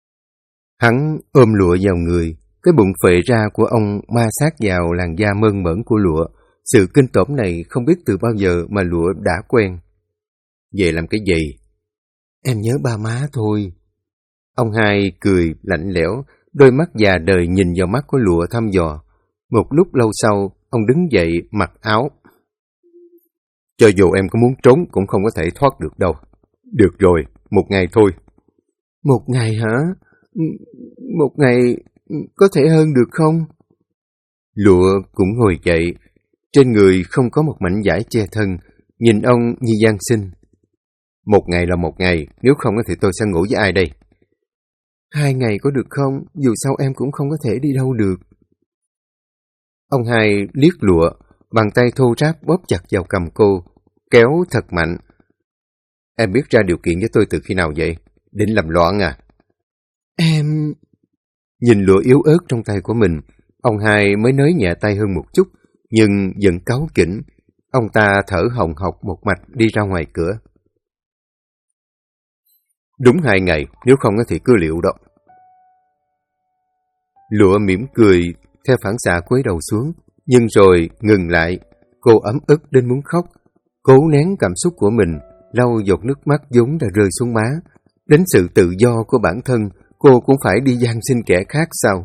Speaker 1: Hắn ôm lụa vào người, cái bụng phệ ra của ông ma sát vào làn da mơn mởn của lụa. Sự kinh tởm này không biết từ bao giờ mà lụa đã quen. Về làm cái gì?
Speaker 2: Em nhớ ba má thôi.
Speaker 1: Ông hai cười lạnh lẽo, đôi mắt già đời nhìn vào mắt của lụa thăm dò. Một lúc lâu sau, ông đứng dậy mặc áo. Cho dù em có muốn trốn cũng không có thể thoát được đâu. Được rồi, 1 ngày thôi.
Speaker 2: 1 ngày hả? 1 ngày có thể hơn được không?
Speaker 1: Lụa cũng ngồi dậy, trên người không có một mảnh vải che thân, nhìn ông như van xin. 1 ngày là 1 ngày, nếu không thì tôi sẽ ngủ với ai đây?
Speaker 2: 2 ngày có được không? Dù sao em cũng không có thể đi đâu được.
Speaker 1: Ông hai liếc lụa, bàn tay thô ráp bóp chặt vào cầm cô, kéo thật mạnh. Em biết ra điều kiện với tôi từ khi nào vậy? Định làm loạn à?
Speaker 2: Em...
Speaker 1: Nhìn lụa yếu ớt trong tay của mình, ông hai mới nới nhẹ tay hơn một chút, nhưng vẫn cáu kỉnh. Ông ta thở hồng hộc một mạch đi ra ngoài cửa. Đúng 2 ngày, nếu không thì cứ liệu đó. Lụa mỉm cười, theo phản xạ cúi đầu xuống, nhưng rồi ngừng lại. Cô ấm ức đến muốn khóc, cố nén cảm xúc của mình, lau giọt nước mắt vốn đã rơi xuống má. Đến sự tự do của bản thân, cô cũng phải đi van xin kẻ khác sao?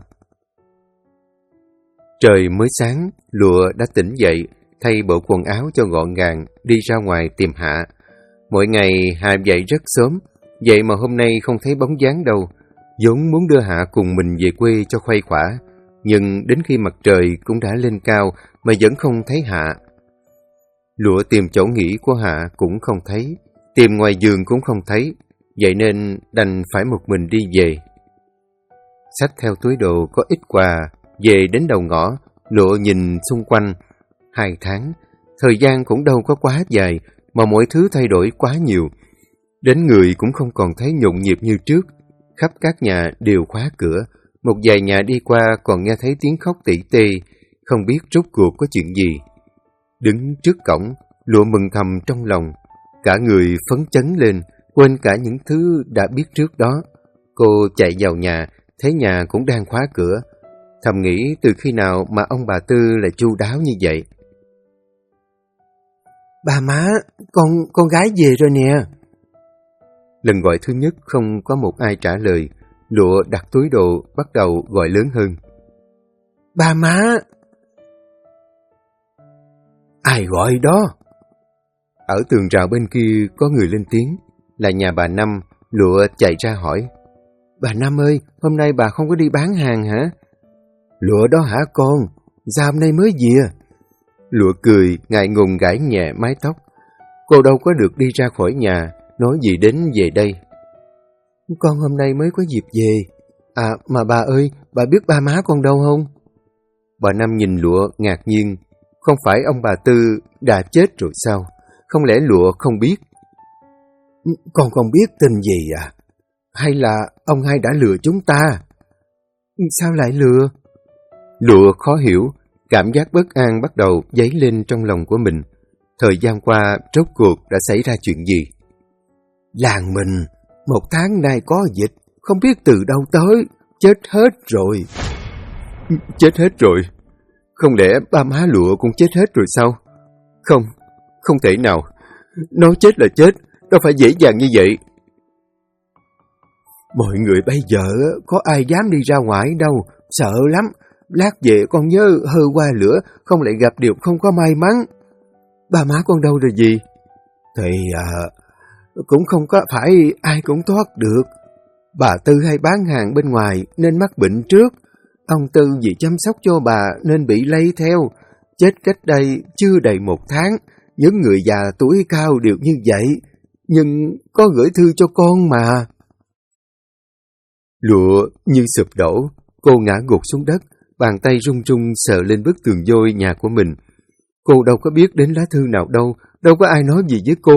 Speaker 1: Trời mới sáng, lụa đã tỉnh dậy, thay bộ quần áo cho gọn gàng, đi ra ngoài tìm Hạ. Mỗi ngày Hạ dậy rất sớm, vậy mà hôm nay không thấy bóng dáng đâu. Vốn muốn đưa Hạ cùng mình về quê cho khuây khỏa, nhưng đến khi mặt trời cũng đã lên cao mà vẫn không thấy Hạ. Lụa tìm chỗ nghỉ của Hạ cũng không thấy, tìm ngoài giường cũng không thấy, vậy nên đành phải một mình đi về. Xách theo túi đồ có ít quà, về đến đầu ngõ, Lụa nhìn xung quanh. 2 tháng, thời gian cũng đâu có quá dài, mà mọi thứ thay đổi quá nhiều. Đến người cũng không còn thấy nhộn nhịp như trước, khắp các nhà đều khóa cửa, một vài nhà đi qua còn nghe thấy tiếng khóc tỉ tê, không biết rốt cuộc có chuyện gì. Đứng trước cổng, Lụa mừng thầm trong lòng, cả người phấn chấn lên, quên cả những thứ đã biết trước đó. Cô chạy vào nhà, thấy nhà cũng đang khóa cửa, thầm nghĩ từ khi nào mà ông bà Tư lại chu đáo như vậy.
Speaker 2: Bà má, con gái về rồi nè.
Speaker 1: Lần gọi thứ nhất không có một ai trả lời, Lụa đặt túi đồ bắt đầu gọi lớn hơn.
Speaker 2: Bà má!
Speaker 1: Ai gọi đó? Ở tường rào bên kia có người lên tiếng, là nhà bà Năm. Lụa chạy ra hỏi.
Speaker 2: Bà Năm ơi, hôm nay bà không có đi bán hàng hả?
Speaker 1: Lụa đó hả con?
Speaker 2: Sao hôm nay mới về?
Speaker 1: Lụa cười, ngại ngùng gãi nhẹ mái tóc. Cô đâu có được đi ra khỏi nhà, nói gì đến về đây.
Speaker 2: Con hôm nay mới có dịp về. À, mà bà ơi, bà biết ba má con đâu không?
Speaker 1: Bà Năm nhìn Lụa ngạc nhiên. Không phải ông bà Tư đã chết rồi sao? Không lẽ Lụa không biết?
Speaker 2: Con không biết tin gì à? Hay là ông hai đã lừa chúng ta? Sao lại lừa?
Speaker 1: Lụa khó hiểu, cảm giác bất an bắt đầu dấy lên trong lòng của mình. Thời gian qua, rốt cuộc đã xảy ra chuyện gì?
Speaker 2: Làng mình, 1 tháng nay có dịch, không biết từ đâu tới, chết hết rồi.
Speaker 1: Chết hết rồi? Không lẽ ba má Lụa cũng chết hết rồi sao? Không, không thể nào. Nói chết là chết, đâu phải dễ dàng như vậy.
Speaker 2: Mọi người bây giờ có ai dám đi ra ngoài đâu, sợ lắm. Lát về con nhớ hơ qua lửa, không lại gặp điều không có may mắn. Ba má con đâu rồi gì? Thì cũng không có phải ai cũng thoát được. Bà Tư hay bán hàng bên ngoài nên mắc bệnh trước. Ông Tư vì chăm sóc cho bà nên bị lây theo. Chết cách đây chưa đầy 1 tháng. Những người già tuổi cao đều như vậy. Nhưng có gửi thư cho con mà.
Speaker 1: Lụa như sụp đổ. Cô ngã gục xuống đất. Bàn tay run run sờ lên bức tường vôi nhà của mình. Cô đâu có biết đến lá thư nào đâu. Đâu có ai nói gì với cô.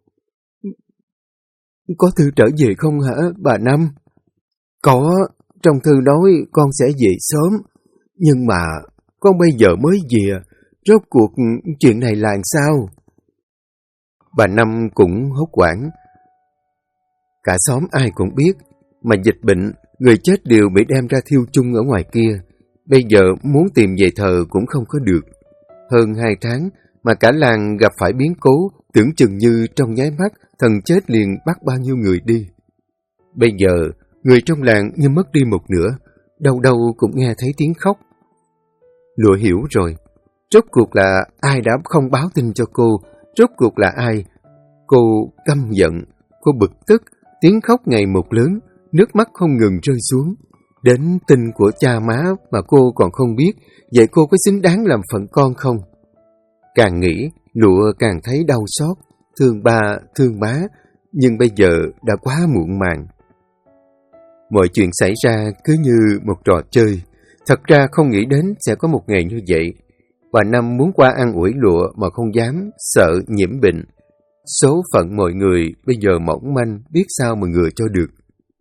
Speaker 2: Có thư trở về không hả bà Năm? Có, trong thư nói con sẽ về sớm. Nhưng mà con bây giờ mới về. Rốt cuộc chuyện này là sao?
Speaker 1: Bà Năm cũng hốt hoảng. Cả xóm ai cũng biết, mà dịch bệnh người chết đều bị đem ra thiêu chung ở ngoài kia. Bây giờ muốn tìm về thờ cũng không có được. Hơn 2 tháng mà cả làng gặp phải biến cố, tưởng chừng như trong nháy mắt thần chết liền bắt bao nhiêu người đi. Bây giờ, người trong làng như mất đi một nửa, đâu đâu cũng nghe thấy tiếng khóc. Lụa hiểu rồi, rốt cuộc là ai đã không báo tin cho cô, rốt cuộc là ai. Cô căm giận, cô bực tức, tiếng khóc ngày một lớn, nước mắt không ngừng rơi xuống. Đến tin của cha má mà cô còn không biết, vậy cô có xứng đáng làm phận con không? Càng nghĩ, Lụa càng thấy đau xót, thương ba, thương má, nhưng bây giờ đã quá muộn màng. Mọi chuyện xảy ra cứ như một trò chơi, thật ra không nghĩ đến sẽ có một ngày như vậy. Bà Năm muốn qua an ủi Lụa mà không dám, sợ nhiễm bệnh. Số phận mọi người bây giờ mỏng manh, biết sao mà ngừa cho được.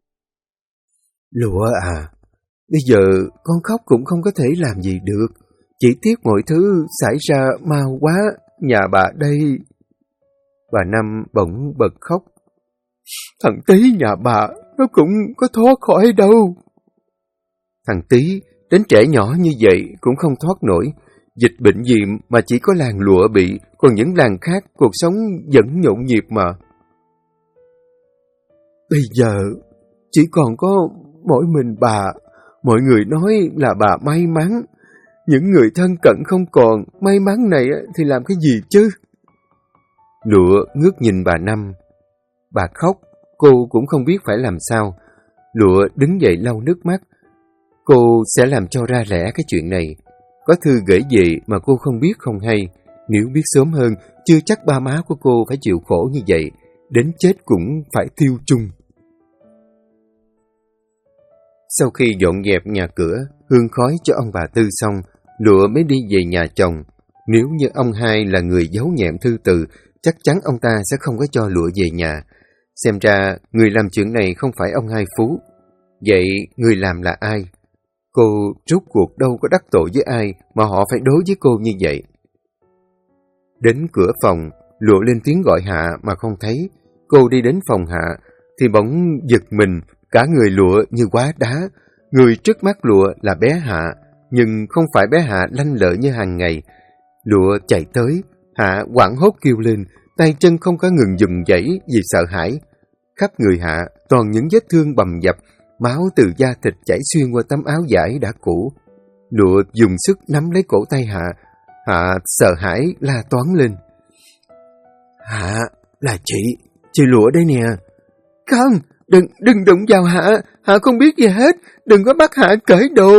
Speaker 1: Lụa à, bây giờ con khóc cũng không có thể làm gì được. Chỉ tiếc mọi thứ xảy ra mau quá, nhà bà đây. Bà Năm bỗng bật khóc. Thằng Tí nhà bà, nó cũng có thoát khỏi đâu. Thằng Tí, đến trẻ nhỏ như vậy cũng không thoát nổi. Dịch bệnh gì mà chỉ có làng Lụa bị, còn những làng khác cuộc sống vẫn nhộn nhịp mà. Bây giờ chỉ còn có mỗi mình bà. Mọi người nói là bà may mắn. Những người thân cận không còn, may mắn này thì làm cái gì chứ? Lụa ngước nhìn bà Năm. Bà khóc, cô cũng không biết phải làm sao. Lụa đứng dậy lau nước mắt. Cô sẽ làm cho ra lẽ cái chuyện này. Có thư gửi về mà cô không biết không hay. Nếu biết sớm hơn, chưa chắc ba má của cô phải chịu khổ như vậy. Đến chết cũng phải tiêu chung. Sau khi dọn dẹp nhà cửa, hương khói cho ông bà Tư xong, Lụa mới đi về nhà chồng. Nếu như ông hai là người giấu nhẹm thư từ, chắc chắn ông ta sẽ không có cho Lụa về nhà. Xem ra, người làm chuyện này không phải ông hai Phú. Vậy, người làm là ai? Cô rốt cuộc đâu có đắc tội với ai mà họ phải đối với cô như vậy. Đến cửa phòng, Lụa lên tiếng gọi Hạ mà không thấy. Cô đi đến phòng Hạ, thì bỗng giật mình, cả người Lụa như hóa đá. Người trước mắt Lụa là bé Hạ, nhưng không phải bé Hạ lanh lợi như hàng ngày. Lụa chạy tới, Hạ hoảng hốt kêu lên, tay chân không có ngừng dùng dãy vì sợ hãi. Khắp người Hạ toàn những vết thương bầm dập, máu từ da thịt chảy xuyên qua tấm áo vải đã cũ. Lụa dùng sức nắm lấy cổ tay Hạ. Hạ sợ hãi la toán lên. Hạ, là chị Lụa đây nè. Không, đừng đụng vào Hạ, Hạ không biết gì hết, đừng có bắt Hạ cởi đồ.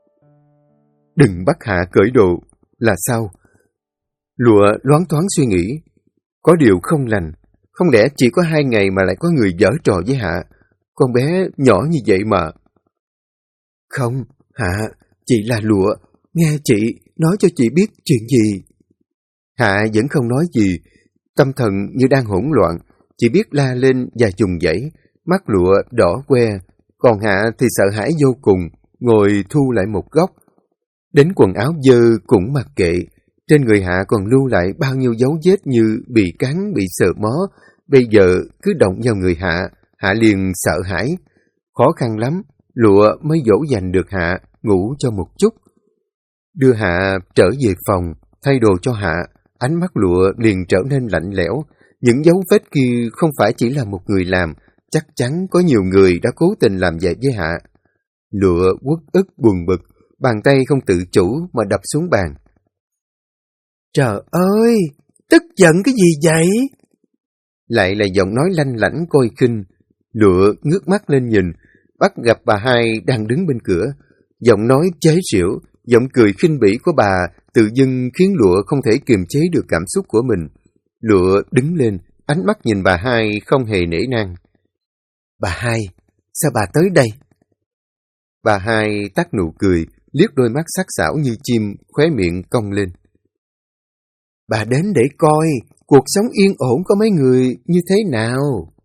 Speaker 1: Đừng bắt Hạ cởi đồ, là sao? Lụa loáng thoáng suy nghĩ. Có điều không lành, không lẽ chỉ có 2 ngày mà lại có người giở trò với Hạ? Con bé nhỏ như vậy mà. Không, Hạ, chị là Lụa, nghe chị, nói cho chị biết chuyện gì. Hạ vẫn không nói gì, tâm thần như đang hỗn loạn, chỉ biết la lên và dùng dãy, mắt Lụa đỏ que, còn Hạ thì sợ hãi vô cùng, ngồi thu lại một góc. Đến quần áo dơ cũng mặc kệ, trên người Hạ còn lưu lại bao nhiêu dấu vết như bị cắn, bị sờ mó, bây giờ cứ động vào người Hạ, Hạ liền sợ hãi. Khó khăn lắm, Lụa mới dỗ dành được Hạ, ngủ cho một chút. Đưa Hạ trở về phòng, thay đồ cho Hạ, ánh mắt Lụa liền trở nên lạnh lẽo. Những dấu vết kia không phải chỉ là một người làm, chắc chắn có nhiều người đã cố tình làm vậy với Hạ. Lụa uất ức buồn bực, bàn tay không tự chủ mà đập xuống bàn. Trời ơi, tức giận cái gì vậy? Lại là giọng nói lanh lảnh coi khinh. Lụa ngước mắt lên nhìn, bắt gặp bà hai đang đứng bên cửa. Giọng nói chế giễu, giọng cười khinh bỉ của bà tự dưng khiến Lụa không thể kiềm chế được cảm xúc của mình. Lụa đứng lên, ánh mắt nhìn bà hai không hề nể nang. Bà hai, sao bà tới đây? Bà hai tắt nụ cười, liếc đôi mắt sắc sảo như chim, khóe miệng cong lên. Bà đến để coi cuộc sống yên ổn của mấy người như thế nào.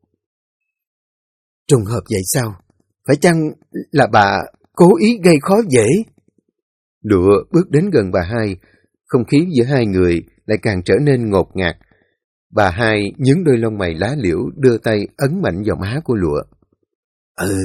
Speaker 1: Trùng hợp vậy sao? Phải chăng là bà cố ý gây khó dễ? Lụa bước đến gần bà hai, không khí giữa hai người lại càng trở nên ngột ngạt. Bà hai nhướng đôi lông mày lá liễu, đưa tay ấn mạnh vào má của Lụa.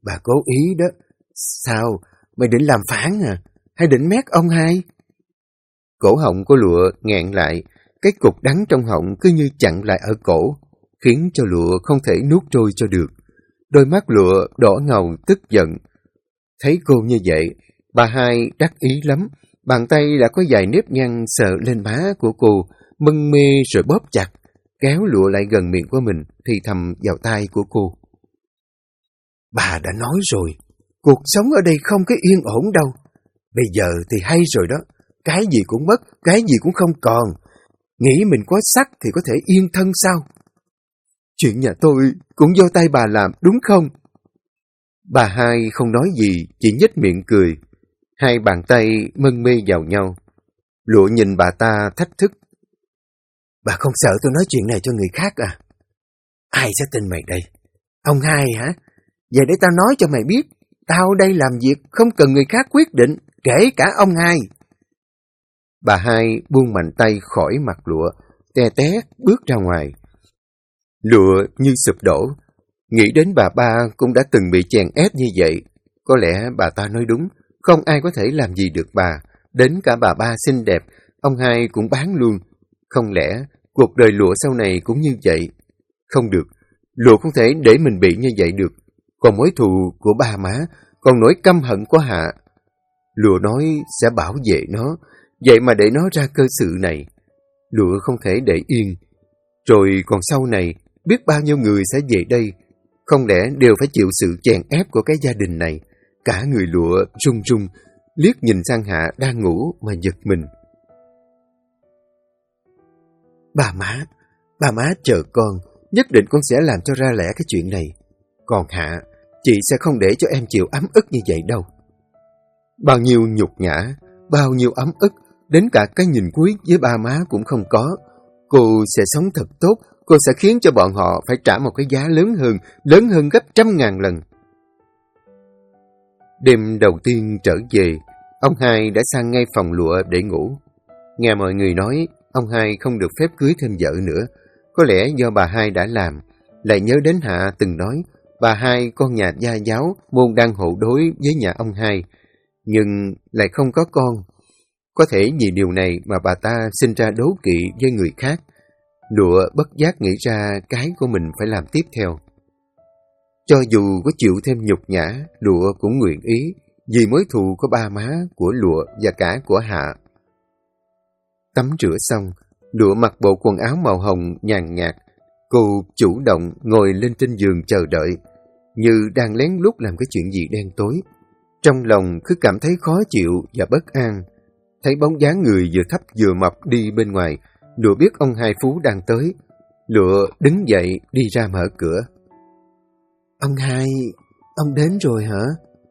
Speaker 2: Bà cố ý đó. Sao? Mày định làm phản à? Hay định mét ông hai?
Speaker 1: Cổ họng của Lụa nghẹn lại, cái cục đắng trong họng cứ như chặn lại ở cổ, khiến cho Lụa không thể nuốt trôi cho được. Đôi mắt Lụa đỏ ngầu tức giận. Thấy cô như vậy, bà hai đắc ý lắm, bàn tay đã có vài nếp nhăn sờ lên má của cô, mân mê rồi bóp chặt, kéo Lụa lại gần miệng của mình, thì thầm vào tai của cô.
Speaker 2: Bà đã nói rồi, cuộc sống ở đây không có yên ổn đâu. Bây giờ thì hay rồi đó, cái gì cũng mất, cái gì cũng không còn. Nghĩ mình có sắc thì có thể yên thân sao? Chuyện nhà tôi cũng do tay bà làm, đúng không?
Speaker 1: Bà hai không nói gì, chỉ nhếch miệng cười. Hai bàn tay mân mê vào nhau. Lụa nhìn bà ta thách thức.
Speaker 2: Bà không sợ tôi nói chuyện này cho người khác à? Ai sẽ tin mày đây? Ông hai hả? Vậy để tao nói cho mày biết, tao đây làm việc không cần người khác quyết định, kể cả ông hai.
Speaker 1: Bà hai buông mạnh tay khỏi mặt Lụa, te té bước ra ngoài. Lụa như sụp đổ, nghĩ đến bà ba cũng đã từng bị chèn ép như vậy. Có lẽ bà ta nói đúng, không ai có thể làm gì được bà. Đến cả bà ba xinh đẹp, ông hai cũng bán luôn. Không lẽ cuộc đời Lụa sau này cũng như vậy? Không được, Lụa không thể để mình bị như vậy được. Còn mối thù của ba má, còn nỗi căm hận của Hạ. Lụa nói sẽ bảo vệ nó, vậy mà để nó ra cơ sự này. Lụa không thể để yên. Rồi còn sau này, biết bao nhiêu người sẽ về đây, không lẽ đều phải chịu sự chèn ép của cái gia đình này? Cả người Lụa run run, liếc nhìn sang Hạ đang ngủ mà giật mình.
Speaker 2: Bà má chờ con, nhất định con sẽ làm cho ra lẽ cái chuyện này. Còn Hạ, chị sẽ không để cho em chịu ấm ức như vậy đâu.
Speaker 1: Bao nhiêu nhục nhã, bao nhiêu ấm ức, đến cả cái nhìn cuối với ba má cũng không có. Cô sẽ sống thật tốt, cô sẽ khiến cho bọn họ phải trả một cái giá lớn hơn gấp 100.000 lần. Đêm đầu tiên trở về, ông hai đã sang ngay phòng Lụa để ngủ. Nghe mọi người nói, ông hai không được phép cưới thêm vợ nữa. Có lẽ do bà hai đã làm, lại nhớ đến Hạ từng nói, bà hai con nhà gia giáo, môn đăng hộ đối với nhà ông hai, nhưng lại không có con. Có thể vì điều này mà bà ta sinh ra đố kỵ với người khác. Lụa bất giác nghĩ ra cái của mình phải làm tiếp theo. Cho dù có chịu thêm nhục nhã, Lụa cũng nguyện ý, vì mối thù của ba má, của Lụa và cả của Hạ. Tắm rửa xong, Lụa mặc bộ quần áo màu hồng nhàn nhạt. Cô chủ động ngồi lên trên giường chờ đợi, như đang lén lút làm cái chuyện gì đen tối. Trong lòng cứ cảm thấy khó chịu và bất an. Thấy bóng dáng người vừa thấp vừa mập đi bên ngoài, Lụa biết ông hai Phú đang tới. Lụa đứng dậy đi ra mở cửa.
Speaker 2: Ông hai, ông đến rồi hả?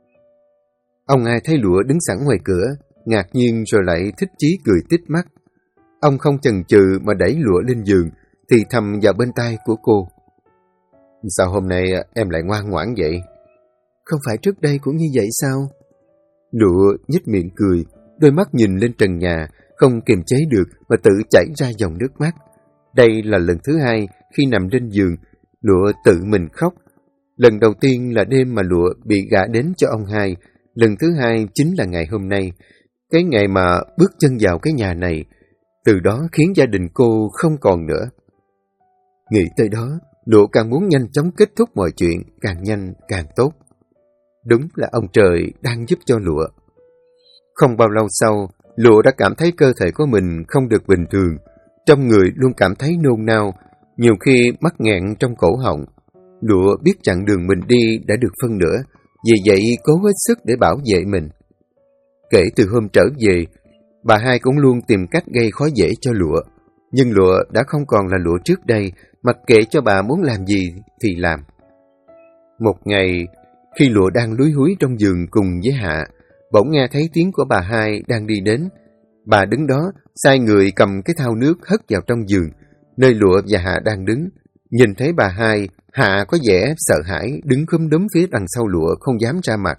Speaker 1: Ông hai thấy Lụa đứng sẵn ngoài cửa, ngạc nhiên rồi lại thích chí cười tít mắt. Ông không chần chừ mà đẩy Lụa lên giường, thì thầm vào bên tai của cô. Sao hôm nay em lại ngoan ngoãn vậy?
Speaker 2: Không phải trước đây cũng như vậy sao?
Speaker 1: Lụa nhếch miệng cười, đôi mắt nhìn lên trần nhà, không kiềm chế được mà tự chảy ra dòng nước mắt. Đây là lần thứ hai khi nằm trên giường, Lụa tự mình khóc. Lần đầu tiên là đêm mà Lụa bị gả đến cho ông hai, lần thứ hai chính là ngày hôm nay, cái ngày mà bước chân vào cái nhà này, từ đó khiến gia đình cô không còn nữa. Nghĩ tới đó, Lụa càng muốn nhanh chóng kết thúc mọi chuyện, càng nhanh càng tốt. Đúng là ông trời đang giúp cho Lụa. Không bao lâu sau, Lụa đã cảm thấy cơ thể của mình không được bình thường, trong người luôn cảm thấy nôn nao, nhiều khi mắc nghẹn trong cổ họng. Lụa biết chặng đường mình đi đã được phân nửa, vì vậy cố hết sức để bảo vệ mình. Kể từ hôm trở về, bà hai cũng luôn tìm cách gây khó dễ cho Lụa, nhưng Lụa đã không còn là Lụa trước đây, mặc kệ cho bà muốn làm gì thì làm. Một ngày, khi Lụa đang lúi húi trong giường cùng với Hạ, bỗng nghe thấy tiếng của bà hai đang đi đến. Bà đứng đó, sai người cầm cái thau nước hất vào trong giường, nơi Lụa và Hạ đang đứng. Nhìn thấy bà hai, Hạ có vẻ sợ hãi, đứng khúm núm phía đằng sau Lụa không dám ra mặt.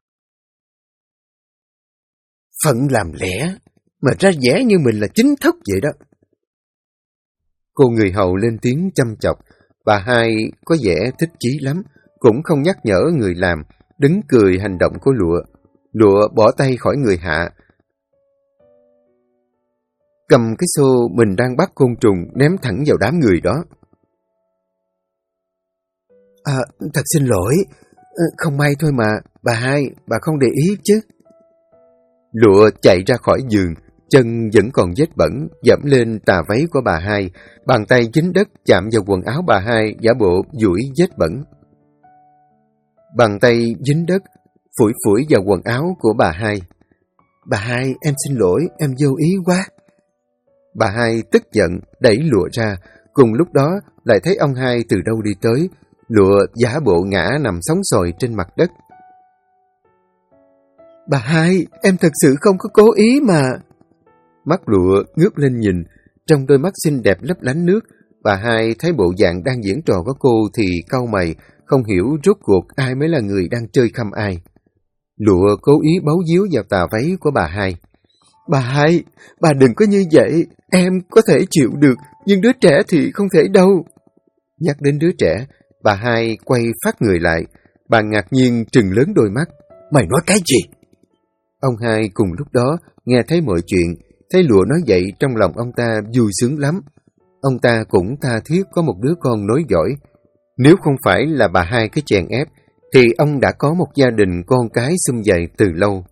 Speaker 2: Phận làm lẽ, mà ra vẻ như mình là chính thức vậy đó.
Speaker 1: Cô người hầu lên tiếng chăm chọc, bà hai có vẻ thích chí lắm, cũng không nhắc nhở người làm, đứng cười hành động của Lụa. Lụa bỏ tay khỏi người Hạ, cầm cái xô mình đang bắt côn trùng ném thẳng vào đám người đó.
Speaker 2: Thật xin lỗi, không may thôi mà, bà hai, bà không để ý chứ.
Speaker 1: Lụa chạy ra khỏi giường, chân vẫn còn vết bẩn, dẫm lên tà váy của bà hai, bàn tay dính đất chạm vào quần áo bà hai, giả bộ duỗi vết bẩn. Bàn tay dính đất, phủi phủi vào quần áo của bà hai.
Speaker 2: Bà hai, em xin lỗi, em vô ý quá.
Speaker 1: Bà hai tức giận, đẩy Lụa ra, cùng lúc đó lại thấy ông hai từ đâu đi tới. Lụa giả bộ ngã nằm sóng xoài trên mặt đất.
Speaker 2: Bà hai, em thật sự không có cố ý mà.
Speaker 1: Mắt Lụa ngước lên nhìn, trong đôi mắt xinh đẹp lấp lánh nước. Bà hai thấy bộ dạng đang diễn trò của cô thì cau mày, không hiểu rốt cuộc ai mới là người đang chơi khăm ai. Lụa cố ý bấu víu vào tà váy của bà hai.
Speaker 2: Bà hai, bà đừng có như vậy, em có thể chịu được, nhưng đứa trẻ thì không thể đâu.
Speaker 1: Nhắc đến đứa trẻ, bà hai quay phát người lại, bà ngạc nhiên trừng lớn đôi mắt.
Speaker 2: Mày nói cái gì?
Speaker 1: Ông hai cùng lúc đó nghe thấy mọi chuyện, thấy Lụa nói vậy trong lòng ông ta vui sướng lắm. Ông ta cũng tha thiết có một đứa con nối dõi. Nếu không phải là bà hai cái chèn ép, thì ông đã có một gia đình con cái sum vầy từ lâu.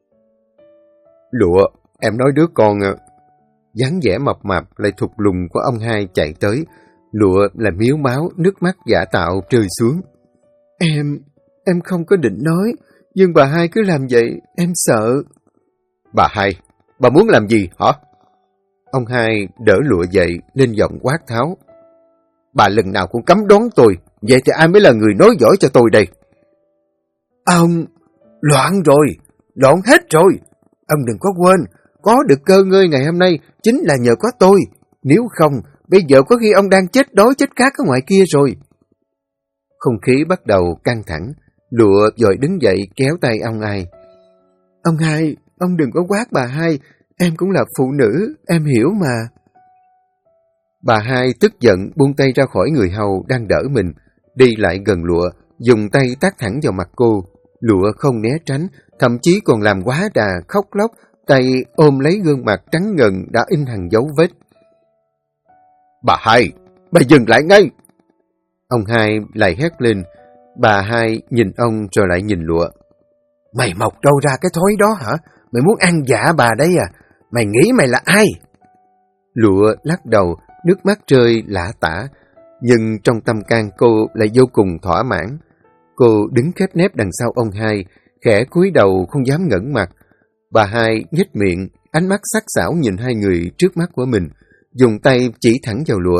Speaker 1: Lụa, em nói đứa con à? Dáng vẻ mập mạp lại thụt lùn của ông hai chạy tới. Lụa là miếu máu, nước mắt giả tạo rơi xuống.
Speaker 2: Em không có định nói, nhưng bà hai cứ làm vậy, em sợ.
Speaker 1: Bà hai, bà muốn làm gì hả? Ông hai đỡ Lụa dậy, lên giọng quát tháo. Bà lần nào cũng cấm đoán tôi, vậy thì ai mới là người nối dõi cho tôi đây?
Speaker 2: Ông, loạn rồi, loạn hết rồi. Ông đừng có quên, có được cơ ngơi ngày hôm nay chính là nhờ có tôi. Nếu không, bây giờ có khi ông đang chết đói chết khát ở ngoài kia rồi.
Speaker 1: Không khí bắt đầu căng thẳng. Lụa vội đứng dậy kéo tay ông hai.
Speaker 2: Ông hai, ông đừng có quát bà hai, em cũng là phụ nữ, em hiểu mà.
Speaker 1: Bà hai tức giận buông tay ra khỏi người hầu đang đỡ mình, đi lại gần Lụa, dùng tay tát thẳng vào mặt cô. Lụa không né tránh, thậm chí còn làm quá đà khóc lóc, tay ôm lấy gương mặt trắng ngần đã in hằn dấu vết. Bà hai, bà dừng lại ngay! Ông hai lại hét lên. Bà hai nhìn ông rồi lại nhìn Lụa.
Speaker 2: Mày mọc đâu ra cái thói đó hả? Mày muốn ăn dạ bà đây à? Mày nghĩ mày là ai?
Speaker 1: Lụa lắc đầu, nước mắt rơi lã tả, nhưng trong tâm can cô lại vô cùng thỏa mãn. Cô đứng khép nép đằng sau ông hai, khẽ cúi đầu không dám ngẩng mặt. Bà hai nhếch miệng, ánh mắt sắc sảo nhìn hai người trước mắt của mình, dùng tay chỉ thẳng vào Lụa.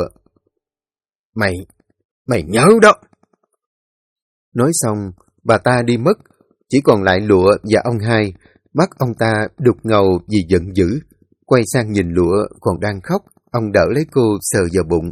Speaker 2: Mày nhớ đó.
Speaker 1: Nói xong, bà ta đi mất, chỉ còn lại Lụa và ông hai. Mắt ông ta đục ngầu vì giận dữ. Quay sang nhìn Lụa còn đang khóc, ông đỡ lấy cô sờ vào bụng.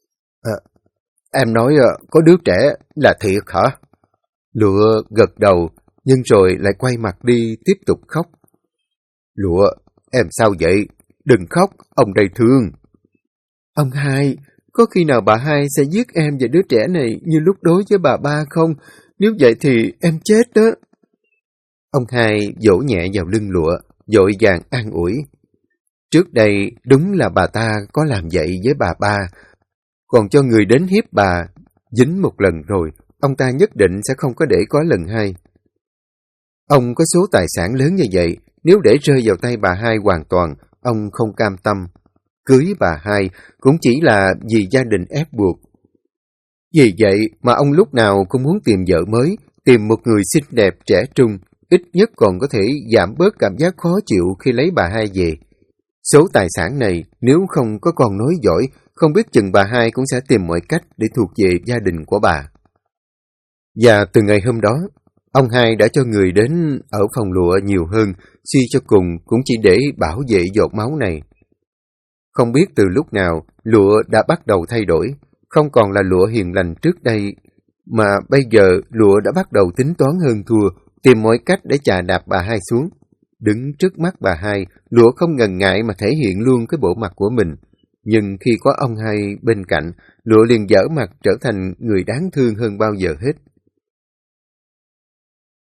Speaker 1: Em nói có đứa trẻ là thiệt hả? Lụa gật đầu, nhưng rồi lại quay mặt đi tiếp tục khóc. Lụa, em sao vậy? Đừng khóc, ông đây thương.
Speaker 2: Ông hai, có khi nào bà hai sẽ giết em và đứa trẻ này như lúc đối với bà ba không? Nếu vậy thì em chết đó.
Speaker 1: Ông hai vỗ nhẹ vào lưng Lụa, vội vàng an ủi. Trước đây đúng là bà ta có làm vậy với bà ba, còn cho người đến hiếp bà, dính một lần rồi, ông ta nhất định sẽ không có để có lần hai. Ông có số tài sản lớn như vậy, nếu để rơi vào tay bà hai hoàn toàn, ông không cam tâm. Cưới bà hai cũng chỉ là vì gia đình ép buộc. Vì vậy mà ông lúc nào cũng muốn tìm vợ mới, tìm một người xinh đẹp trẻ trung, ít nhất còn có thể giảm bớt cảm giác khó chịu khi lấy bà hai về. Số tài sản này nếu không có con nối dõi, không biết chừng bà hai cũng sẽ tìm mọi cách để thuộc về gia đình của bà. Và từ ngày hôm đó, ông hai đã cho người đến ở phòng Lụa nhiều hơn, suy cho cùng cũng chỉ để bảo vệ giọt máu này. Không biết từ lúc nào, Lụa đã bắt đầu thay đổi, không còn là Lụa hiền lành trước đây, mà bây giờ Lụa đã bắt đầu tính toán hơn thua, tìm mọi cách để chà đạp bà hai xuống. Đứng trước mắt bà hai, Lụa không ngần ngại mà thể hiện luôn cái bộ mặt của mình. Nhưng khi có ông hai bên cạnh, Lụa liền dở mặt trở thành người đáng thương hơn bao giờ hết.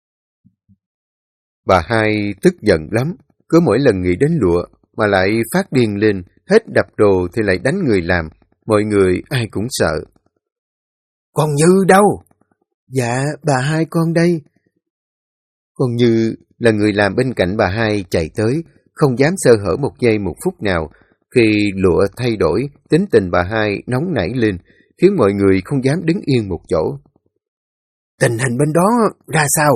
Speaker 1: Bà hai tức giận lắm, cứ mỗi lần nghĩ đến Lụa mà lại phát điên lên, hết đập đồ thì lại đánh người làm, mọi người ai cũng sợ.
Speaker 2: Con Như đâu? Dạ, bà hai con đây.
Speaker 1: Con Như là người làm bên cạnh bà hai chạy tới, không dám sơ hở một giây một phút nào. Khi Lụa thay đổi, tính tình bà hai nóng nảy lên, khiến mọi người không dám đứng yên một chỗ.
Speaker 2: Tình hình bên đó ra sao?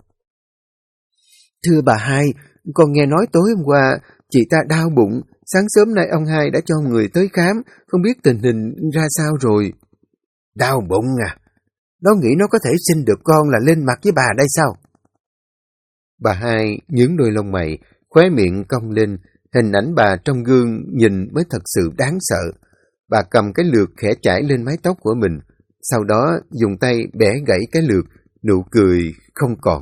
Speaker 2: Thưa bà hai, con nghe nói tối hôm qua chị ta đau bụng, sáng sớm nay ông hai đã cho người tới khám, không biết tình hình ra sao rồi. Đau bụng à? Nó nghĩ nó có thể sinh được con là lên mặt với bà đây sao?
Speaker 1: Bà hai nhướng đôi lông mày, khóe miệng cong lên, hình ảnh bà trong gương nhìn mới thật sự đáng sợ. Bà cầm cái lược khẽ chải lên mái tóc của mình, sau đó dùng tay bẻ gãy cái lược, nụ cười không còn.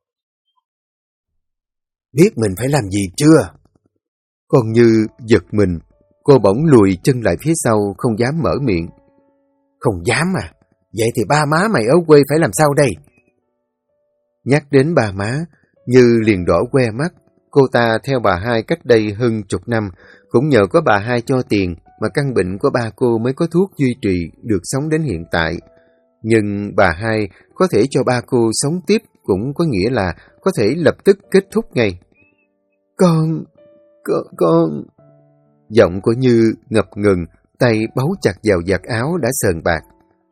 Speaker 2: Biết mình phải làm gì chưa?
Speaker 1: Còn Như giật mình, cô bỗng lùi chân lại phía sau, không dám mở miệng.
Speaker 2: Không dám à? Vậy thì ba má mày ở quê phải làm sao đây?
Speaker 1: Nhắc đến ba má, Như liền đỏ que mắt. Cô ta theo bà hai cách đây hơn chục năm, cũng nhờ có bà hai cho tiền mà căn bệnh của ba cô mới có thuốc duy trì được sống đến hiện tại. Nhưng bà hai có thể cho ba cô sống tiếp cũng có nghĩa là có thể lập tức kết thúc ngay.
Speaker 2: Con...
Speaker 1: Giọng của Như ngập ngừng, tay bấu chặt vào vạt áo đã sờn bạc.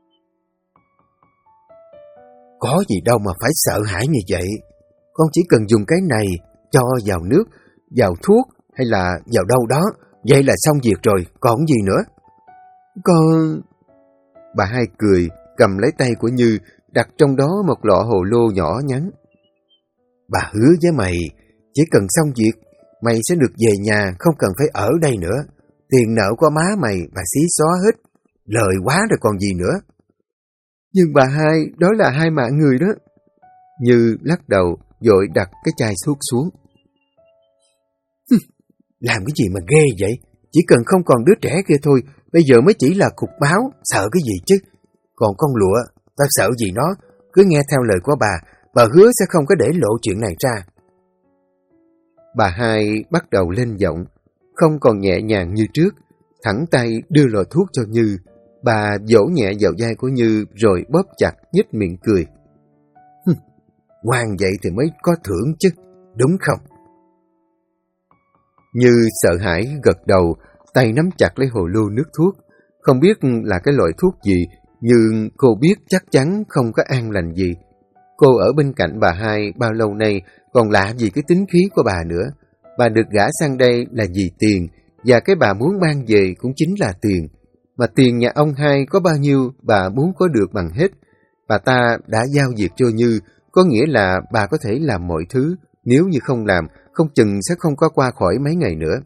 Speaker 2: Có gì đâu mà phải sợ hãi như vậy. Con chỉ cần dùng cái này cho vào nước, vào thuốc hay là vào đâu đó. Vậy là xong việc rồi, còn gì nữa?
Speaker 1: Con... Bà hai cười, cầm lấy tay của Như, đặt trong đó một lọ hồ lô nhỏ nhắn.
Speaker 2: Bà hứa với mày, chỉ cần xong việc, mày sẽ được về nhà, không cần phải ở đây nữa. Tiền nợ của má mày, bà xí xóa hết. Lời quá rồi còn gì nữa.
Speaker 1: Nhưng bà hai, đó là hai mạng người đó. Như lắc đầu, vội đặt cái chai thuốc xuống.
Speaker 2: Làm cái gì mà ghê vậy? Chỉ cần không còn đứa trẻ kia thôi, bây giờ mới chỉ là cục máu, sợ cái gì chứ? Còn con Lụa, tao sợ gì nó, cứ nghe theo lời của bà hứa sẽ không có để lộ chuyện này ra.
Speaker 1: Bà hai bắt đầu lên giọng, không còn nhẹ nhàng như trước, thẳng tay đưa lọ thuốc cho Như. Bà vỗ nhẹ vào vai của Như rồi bóp chặt, nhếch miệng cười.
Speaker 2: Ngoan vậy thì mới có thưởng chứ, đúng không?
Speaker 1: Như sợ hãi gật đầu, tay nắm chặt lấy hồ lô nước thuốc. Không biết là cái loại thuốc gì, nhưng cô biết chắc chắn không có an lành gì. Cô ở bên cạnh bà hai bao lâu nay còn lạ gì cái tính khí của bà nữa. Bà được gả sang đây là vì tiền, và cái bà muốn mang về cũng chính là tiền. Mà tiền nhà ông hai có bao nhiêu bà muốn có được bằng hết. Bà ta đã giao việc cho Như, có nghĩa là bà có thể làm mọi thứ, nếu như không làm, không chừng sẽ không có qua khỏi mấy ngày nữa.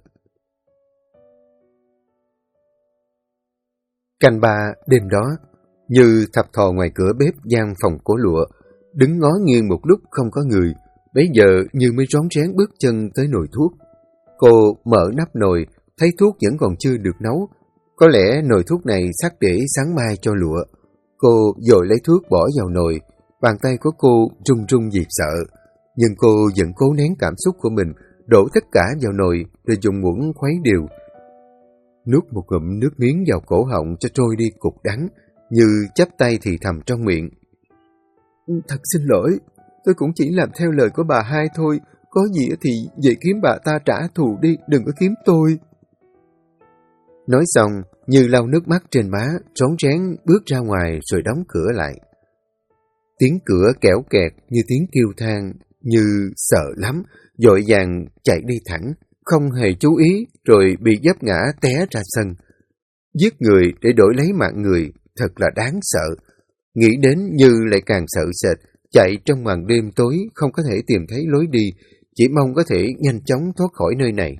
Speaker 1: Canh ba đêm đó, Như thập thò ngoài cửa bếp gian phòng của Lụa, đứng ngó nghiêng một lúc không có người. Bấy giờ Như mới rón rén bước chân tới nồi thuốc. Cô mở nắp nồi, thấy thuốc vẫn còn chưa được nấu. Có lẽ nồi thuốc này sắc để sáng mai cho Lụa. Cô vội lấy thuốc bỏ vào nồi, bàn tay của cô run run vì sợ. Nhưng cô vẫn cố nén cảm xúc của mình, đổ tất cả vào nồi rồi dùng muỗng khuấy đều. Nuốt một ngụm nước miếng vào cổ họng cho trôi đi cục đắng, Như chắp tay thì thầm trong miệng. Thật xin lỗi, tôi cũng chỉ làm theo lời của bà hai thôi, có gì thì về kiếm bà ta trả thù đi, đừng có kiếm tôi. Nói xong, Như lau nước mắt trên má, rón rén bước ra ngoài rồi đóng cửa lại. Tiếng cửa kẽo kẹt như tiếng kêu than, Như sợ lắm, vội vàng chạy đi thẳng, không hề chú ý rồi bị vấp ngã té ra sân. Giết người để đổi lấy mạng người, thật là đáng sợ. Nghĩ đến Như lại càng sợ sệt, chạy trong màn đêm tối không có thể tìm thấy lối đi, chỉ mong có thể nhanh chóng thoát khỏi nơi này.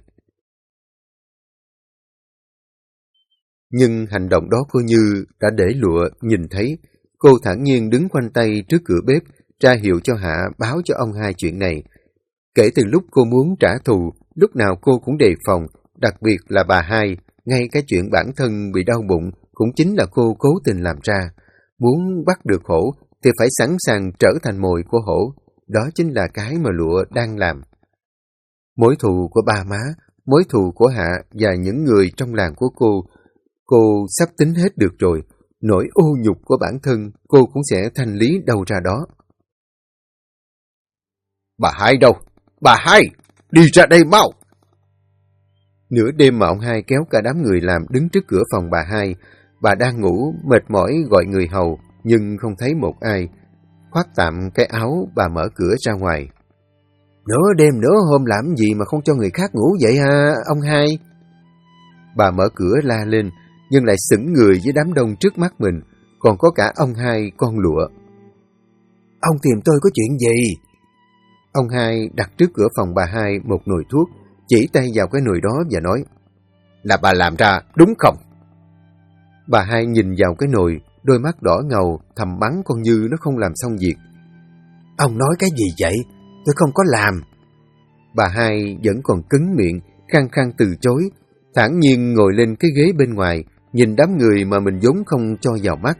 Speaker 1: Nhưng hành động đó của Như đã để Lụa nhìn thấy. Cô thản nhiên đứng khoanh tay trước cửa bếp, ra hiệu cho Hạ báo cho ông hai chuyện này. Kể từ lúc cô muốn trả thù, lúc nào cô cũng đề phòng, đặc biệt là bà hai. Ngay cái chuyện bản thân bị đau bụng cũng chính là cô cố tình làm ra. Muốn bắt được hổ thì phải sẵn sàng trở thành mồi của hổ. đó chính là cái mà Lụa đang làm. Mối thù của ba má, mối thù của Hạ và những người trong làng của cô sắp tính hết được rồi. Nỗi ô nhục của bản thân cô cũng sẽ thanh lý đâu ra đó. Bà Hai đâu? Bà Hai! Đi ra đây mau! Nửa đêm mà ông Hai kéo cả đám người làm đứng trước cửa phòng bà Hai. Bà đang ngủ, mệt mỏi gọi người hầu, nhưng không thấy một ai. Khoác tạm cái áo, bà mở cửa ra ngoài. Nửa đêm nửa hôm làm gì mà không cho người khác ngủ vậy hả, ông Hai? Bà mở cửa la lên, nhưng lại sững người với đám đông trước mắt mình, còn có cả ông Hai con Lụa. Ông tìm tôi có chuyện gì? Ông Hai đặt trước cửa phòng bà Hai một nồi thuốc, chỉ tay vào cái nồi đó và nói, là bà làm ra, đúng không? Bà Hai nhìn vào cái nồi, đôi mắt đỏ ngầu, thầm bắn con Như nó không làm xong việc. Ông nói cái gì vậy? Tôi không có làm. Bà Hai vẫn còn cứng miệng, khăng khăng từ chối, thản nhiên ngồi lên cái ghế bên ngoài, nhìn đám người mà mình vốn không cho vào mắt.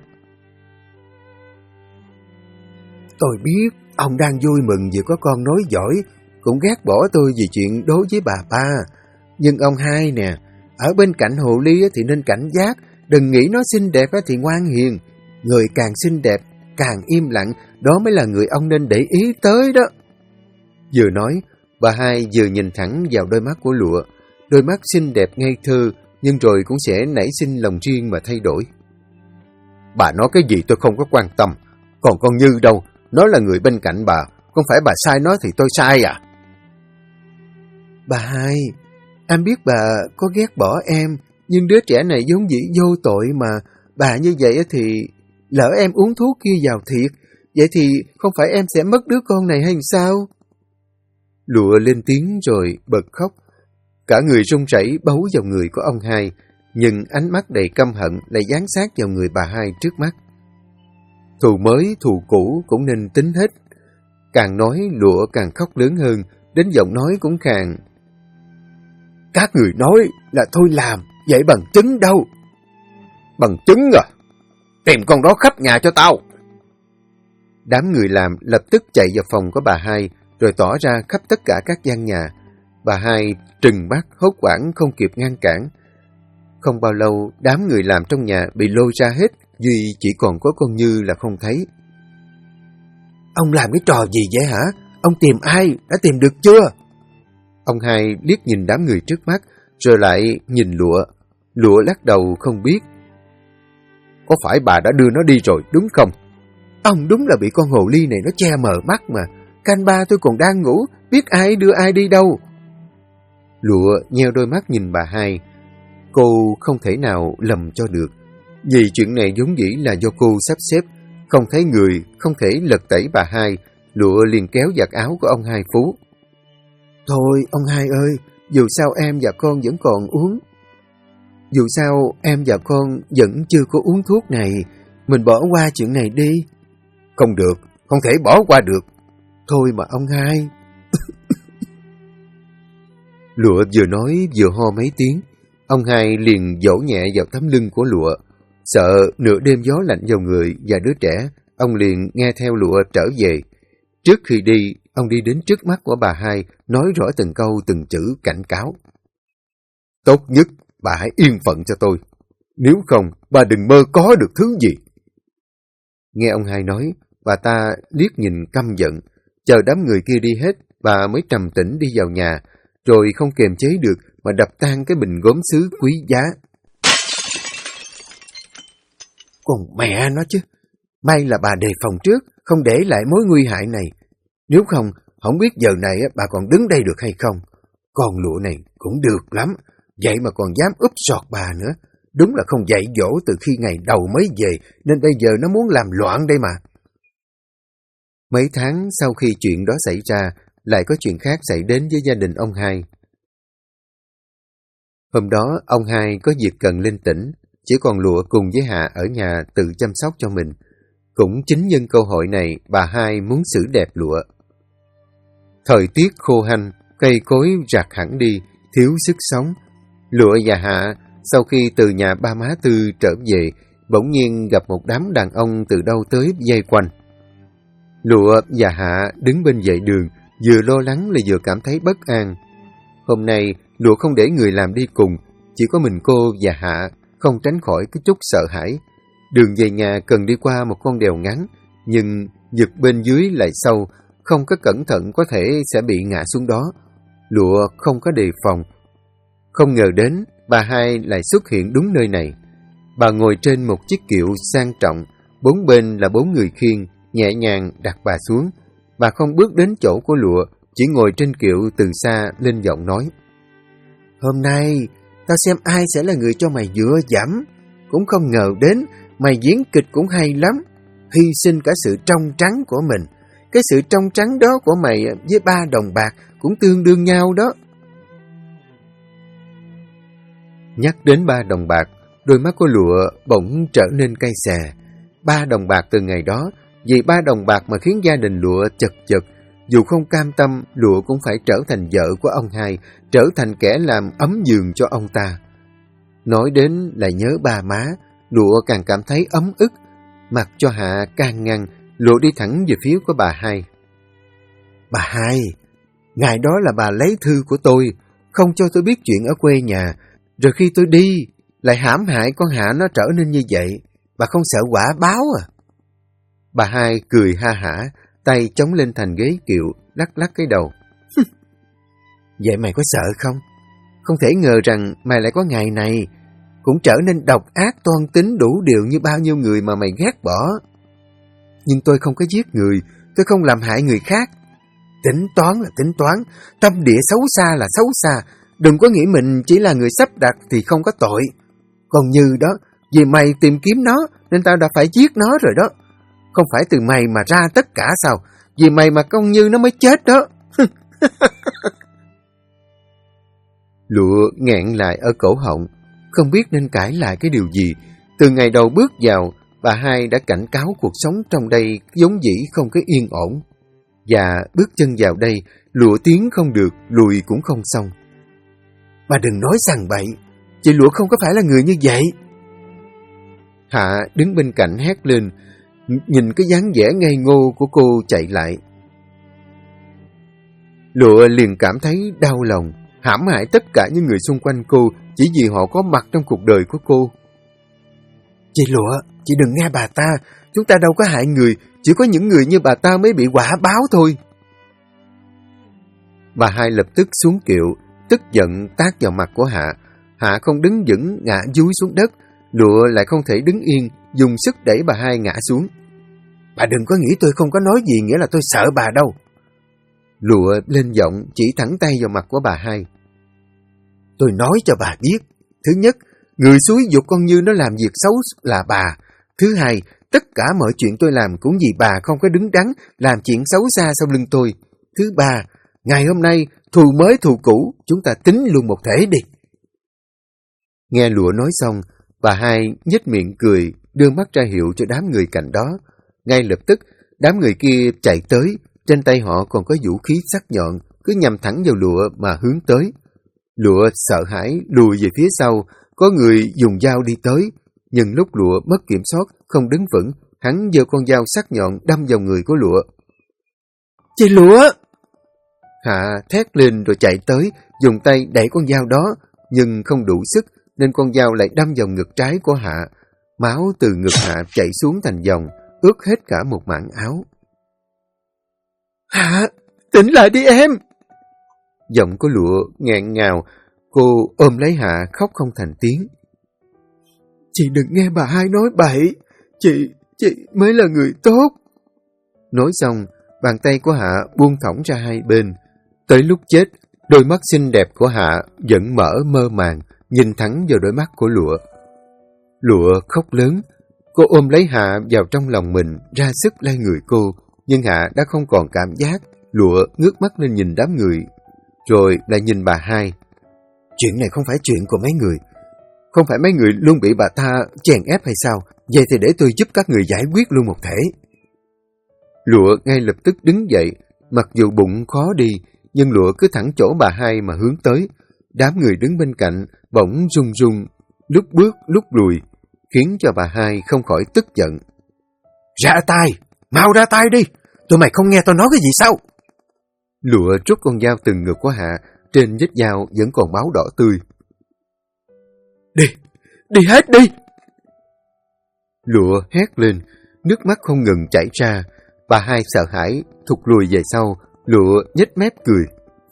Speaker 1: Tôi biết ông đang vui mừng vì có con nối dõi, cũng ghét bỏ tôi vì chuyện đối với bà ba. Nhưng ông Hai nè, ở bên cạnh hồ ly thì nên cảnh giác, đừng nghĩ nó xinh đẹp thì ngoan hiền. Người càng xinh đẹp, càng im lặng, đó mới là người ông nên để ý tới đó. Vừa nói, bà Hai vừa nhìn thẳng vào đôi mắt của Lụa. Đôi mắt xinh đẹp ngây thơ, nhưng rồi cũng sẽ nảy sinh lòng riêng mà thay đổi. Bà nói cái gì tôi không có quan tâm. Còn con Như đâu, nó là người bên cạnh bà. Không phải bà sai nó thì tôi sai à? Bà Hai, em biết bà có ghét bỏ em, nhưng đứa trẻ này vốn dĩ vô tội mà. Bà như vậy thì lỡ em uống thuốc kia vào thiệt, vậy thì không phải em sẽ mất đứa con này hay sao? Lụa lên tiếng rồi bật khóc. Cả người run rẩy bấu vào người của ông Hai, nhưng ánh mắt đầy căm hận lại dán sát vào người bà Hai trước mắt. Thù mới, thù cũ cũng nên tính hết. Càng nói Lụa càng khóc lớn hơn, đến giọng nói cũng khàn. Các người nói là tôi làm, vậy bằng chứng đâu? Bằng chứng à? Tìm con đó khắp nhà cho tao. Đám người làm lập tức chạy vào phòng của bà Hai, rồi tỏ ra khắp tất cả các gian nhà. Bà Hai trừng mắt hốt hoảng không kịp ngăn cản. Không bao lâu, đám người làm trong nhà bị lôi ra hết, duy chỉ còn có con Như là không thấy. Ông làm cái trò gì vậy hả? Ông tìm ai? Đã tìm được chưa? Ông Hai liếc nhìn đám người trước mắt, rồi lại nhìn Lụa. Lụa lắc đầu không biết. Có phải bà đã đưa nó đi rồi đúng không? Ông đúng là bị con hồ ly này nó che mờ mắt mà. Canh ba tôi còn đang ngủ, biết ai đưa ai đi đâu. Lụa nheo đôi mắt nhìn bà Hai. Cô không thể nào lầm cho được, vì chuyện này vốn dĩ là do cô sắp xếp. Không thấy người, không thể lật tẩy bà Hai. Lụa liền kéo giặt áo của ông Hai Phú. Thôi ông Hai ơi, dù sao em và con vẫn còn uống. Dù sao em và con vẫn chưa có uống thuốc này, mình bỏ qua chuyện này đi. Không được, không thể bỏ qua được. Thôi mà ông Hai. Lụa vừa nói vừa ho mấy tiếng. Ông Hai liền vỗ nhẹ vào tấm lưng của Lụa. Sợ nửa đêm gió lạnh vào người và đứa trẻ, ông liền nghe theo Lụa trở về. Trước khi đi, ông đi đến trước mắt của bà Hai, nói rõ từng câu từng chữ cảnh cáo. Tốt nhất, bà hãy yên phận cho tôi. Nếu không, bà đừng mơ có được thứ gì. Nghe ông Hai nói, bà ta liếc nhìn căm giận. Chờ đám người kia đi hết, bà mới trầm tĩnh đi vào nhà, rồi không kiềm chế được mà đập tan cái bình gốm sứ quý giá. Còn mẹ nó chứ, may là bà đề phòng trước, không để lại mối nguy hại này. Nếu không, không biết giờ này bà còn đứng đây được hay không. Con Lụa này cũng được lắm, vậy mà còn dám úp sọt bà nữa. Đúng là không dạy dỗ từ khi ngày đầu mới về, nên bây giờ nó muốn làm loạn đây mà. Mấy tháng sau khi chuyện đó xảy ra, lại có chuyện khác xảy đến với gia đình ông Hai. Hôm đó, ông Hai có việc cần lên tỉnh, chỉ còn Lụa cùng với Hạ ở nhà tự chăm sóc cho mình. Cũng chính nhân cơ hội này, bà Hai muốn xử đẹp Lụa. Thời tiết khô hanh, cây cối rạc hẳn đi, thiếu sức sống. Lụa và Hạ, sau khi từ nhà ba má Tư trở về, bỗng nhiên gặp một đám đàn ông từ đâu tới vây quanh. Lụa và Hạ đứng bên vệ đường, vừa lo lắng lại vừa cảm thấy bất an. Hôm nay, Lụa không để người làm đi cùng, chỉ có mình cô và Hạ, không tránh khỏi cái chút sợ hãi. Đường về nhà cần đi qua một con đèo ngắn, nhưng vực bên dưới lại sâu, không có cẩn thận có thể sẽ bị ngã xuống đó. Lụa không có đề phòng. Không ngờ đến, bà Hai lại xuất hiện đúng nơi này. Bà ngồi trên một chiếc kiệu sang trọng, bốn bên là 4 người khiêng, nhẹ nhàng đặt bà xuống. Bà không bước đến chỗ của Lụa, chỉ ngồi trên kiệu từ xa lên giọng nói. Hôm nay, tao xem ai sẽ là người cho mày dựa dẫm. Cũng không ngờ đến, mày diễn kịch cũng hay lắm. Hy sinh cả sự trong trắng của mình. Cái sự trong trắng đó của mày với 3 đồng bạc cũng tương đương nhau đó. Nhắc đến 3 đồng bạc, đôi mắt của Lụa bỗng trở nên cay xè. 3 đồng bạc từ ngày đó, vì 3 đồng bạc mà khiến gia đình Lụa chật vật. Dù không cam tâm, Lụa cũng phải trở thành vợ của ông Hai, trở thành kẻ làm ấm giường cho ông ta. Nói đến lại nhớ ba má, Lụa càng cảm thấy ấm ức. Mặc cho Hạ can ngăn, Lụa đi thẳng về phía của bà Hai. Bà Hai, ngày đó là bà lấy thư của tôi, không cho tôi biết chuyện ở quê nhà. Rồi khi tôi đi, lại hãm hại con Hạ nó trở nên như vậy. Bà không sợ quả báo à? Bà Hai cười ha hả, tay chống lên thành ghế kiệu, lắc lắc cái đầu. Vậy mày có sợ không? Không thể ngờ rằng mày lại có ngày này. Cũng trở nên độc ác toan tính đủ điều như bao nhiêu người mà mày ghét bỏ. Nhưng tôi không có giết người, tôi không làm hại người khác. Tính toán là tính toán, tâm địa xấu xa là xấu xa. Đừng có nghĩ mình chỉ là người sắp đặt thì không có tội. Còn Như đó, vì mày tìm kiếm nó nên tao đã phải giết nó rồi đó. Không phải từ mày mà ra tất cả sao? Vì mày mà con Như nó mới chết đó. Lụa nghẹn lại ở cổ họng, không biết nên cãi lại cái điều gì. Từ ngày đầu bước vào, bà Hai đã cảnh cáo cuộc sống trong đây vốn dĩ không có yên ổn. Và bước chân vào đây, Lụa tiến không được, lùi cũng không xong. Bà đừng nói sằng bậy, chị Lụa không có phải là người như vậy. Hạ đứng bên cạnh hét lên, nhìn cái dáng vẻ ngây ngô của cô chạy lại. Lụa liền cảm thấy đau lòng, hãm hại tất cả những người xung quanh cô chỉ vì họ có mặt trong cuộc đời của cô. Chị Lụa, chị đừng nghe bà ta, chúng ta đâu có hại người, chỉ có những người như bà ta mới bị quả báo thôi. Bà Hai lập tức xuống kiệu, tức giận tát vào mặt của Hạ. Hạ không đứng vững, ngã dúi xuống đất. Lụa lại không thể đứng yên, dùng sức đẩy bà Hai ngã xuống. Bà đừng có nghĩ tôi không có nói gì nghĩa là tôi sợ bà đâu. Lụa lên giọng chỉ thẳng tay vào mặt của bà Hai. Tôi nói cho bà biết, thứ nhất, người xúi giục con Như nó làm việc xấu là bà. Thứ hai, tất cả mọi chuyện tôi làm cũng vì bà không có đứng đắn làm chuyện xấu xa sau lưng tôi. Thứ ba, ngày hôm nay, thù mới thù cũ, chúng ta tính luôn một thể đi. Nghe Lụa nói xong, bà Hai nhếch miệng cười, đưa mắt ra hiệu cho đám người cạnh đó. Ngay lập tức, đám người kia chạy tới, trên tay họ còn có vũ khí sắc nhọn, cứ nhằm thẳng vào Lụa mà hướng tới. Lụa sợ hãi lùi về phía sau, có người dùng dao đi tới, nhưng lúc Lụa mất kiểm soát, không đứng vững, hắn giơ con dao sắc nhọn đâm vào người của Lụa. Chị Lụa! Hạ thét lên rồi chạy tới, dùng tay đẩy con dao đó, nhưng không đủ sức nên con dao lại đâm vào ngực trái của Hạ. Máu từ ngực Hạ chảy xuống thành dòng, ướt hết cả một mảng áo. Hạ, tỉnh lại đi em! Giọng của Lụa nghẹn ngào, cô ôm lấy Hạ khóc không thành tiếng. Chị đừng nghe bà Hai nói bậy, chị mới là người tốt. Nói xong, bàn tay của Hạ buông thõng ra hai bên. Tới lúc chết, đôi mắt xinh đẹp của Hạ vẫn mở mơ màng, nhìn thẳng vào đôi mắt của Lụa. Lụa khóc lớn, cô ôm lấy Hạ vào trong lòng mình, ra sức lay người cô, nhưng Hạ đã không còn cảm giác. Lụa ngước mắt lên nhìn đám người, rồi lại nhìn bà Hai. Chuyện này không phải chuyện của mấy người. Không phải mấy người luôn bị bà ta chèn ép hay sao? Vậy thì để tôi giúp các người giải quyết luôn một thể. Lụa ngay lập tức đứng dậy, mặc dù bụng khó đi, nhưng Lụa cứ thẳng chỗ bà Hai mà hướng tới. Đám người đứng bên cạnh bỗng run run, lúc bước lúc lùi, khiến cho bà Hai không khỏi tức giận. Ra tay! Mau ra tay đi!
Speaker 2: Tụi mày không nghe tao nói cái gì sao? Lụa rút con dao từ ngực của Hạ, trên vết dao vẫn còn máu đỏ tươi. Đi, đi hết đi! Lụa hét lên, nước mắt không ngừng chảy ra. Bà hai sợ hãi, thụt lùi về sau. Lụa nhếch mép cười.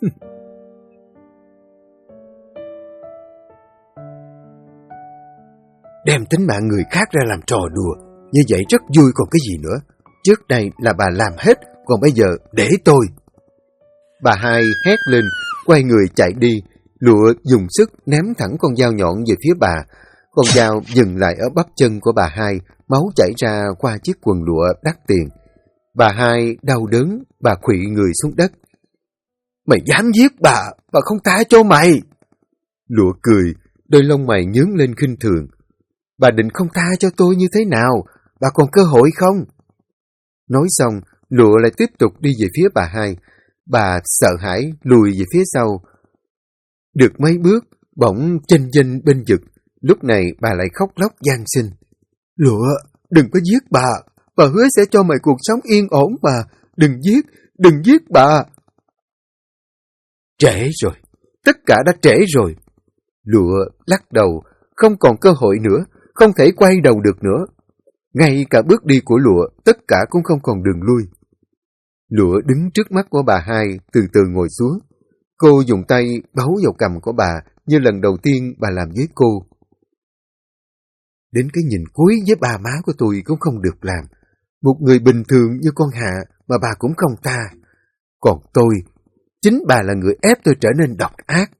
Speaker 2: Đem tính mạng người khác ra làm trò đùa, như vậy rất vui còn cái gì nữa. Trước đây là bà làm hết, còn bây giờ để tôi. Bà hai hét lên, quay người chạy đi. Lụa dùng sức ném thẳng con dao nhọn về phía bà. Con dao dừng lại ở bắp chân của bà hai, máu chảy ra qua chiếc quần lụa đắt tiền. Bà hai đau đớn, bà khuỵu người xuống đất. Mày dám giết bà không tha cho mày. Lụa cười, đôi lông mày nhướng lên khinh thường. Bà định không tha cho tôi như thế nào? Bà còn cơ hội không? Nói xong, Lụa lại tiếp tục đi về phía bà hai. Bà sợ hãi lùi về phía sau. Được mấy bước, bỗng chênh vênh bên vực. Lúc này bà lại khóc lóc van xin. Lụa, đừng có giết bà hứa sẽ cho mày cuộc sống yên ổn bà. Đừng giết bà. Trễ rồi, tất cả đã trễ rồi. Lụa lắc đầu, không còn cơ hội nữa, không thể quay đầu được nữa. Ngay cả bước đi của Lụa, tất cả cũng không còn đường lui. Lụa đứng trước mắt của bà hai, từ từ ngồi xuống. Cô dùng tay bấu vào cằm của bà, như lần đầu tiên bà làm với cô. Đến cái nhìn cuối với bà má của tôi cũng không được làm. Một người bình thường như con Hạ mà bà cũng không tha. Còn tôi, chính bà là người ép tôi trở nên độc ác.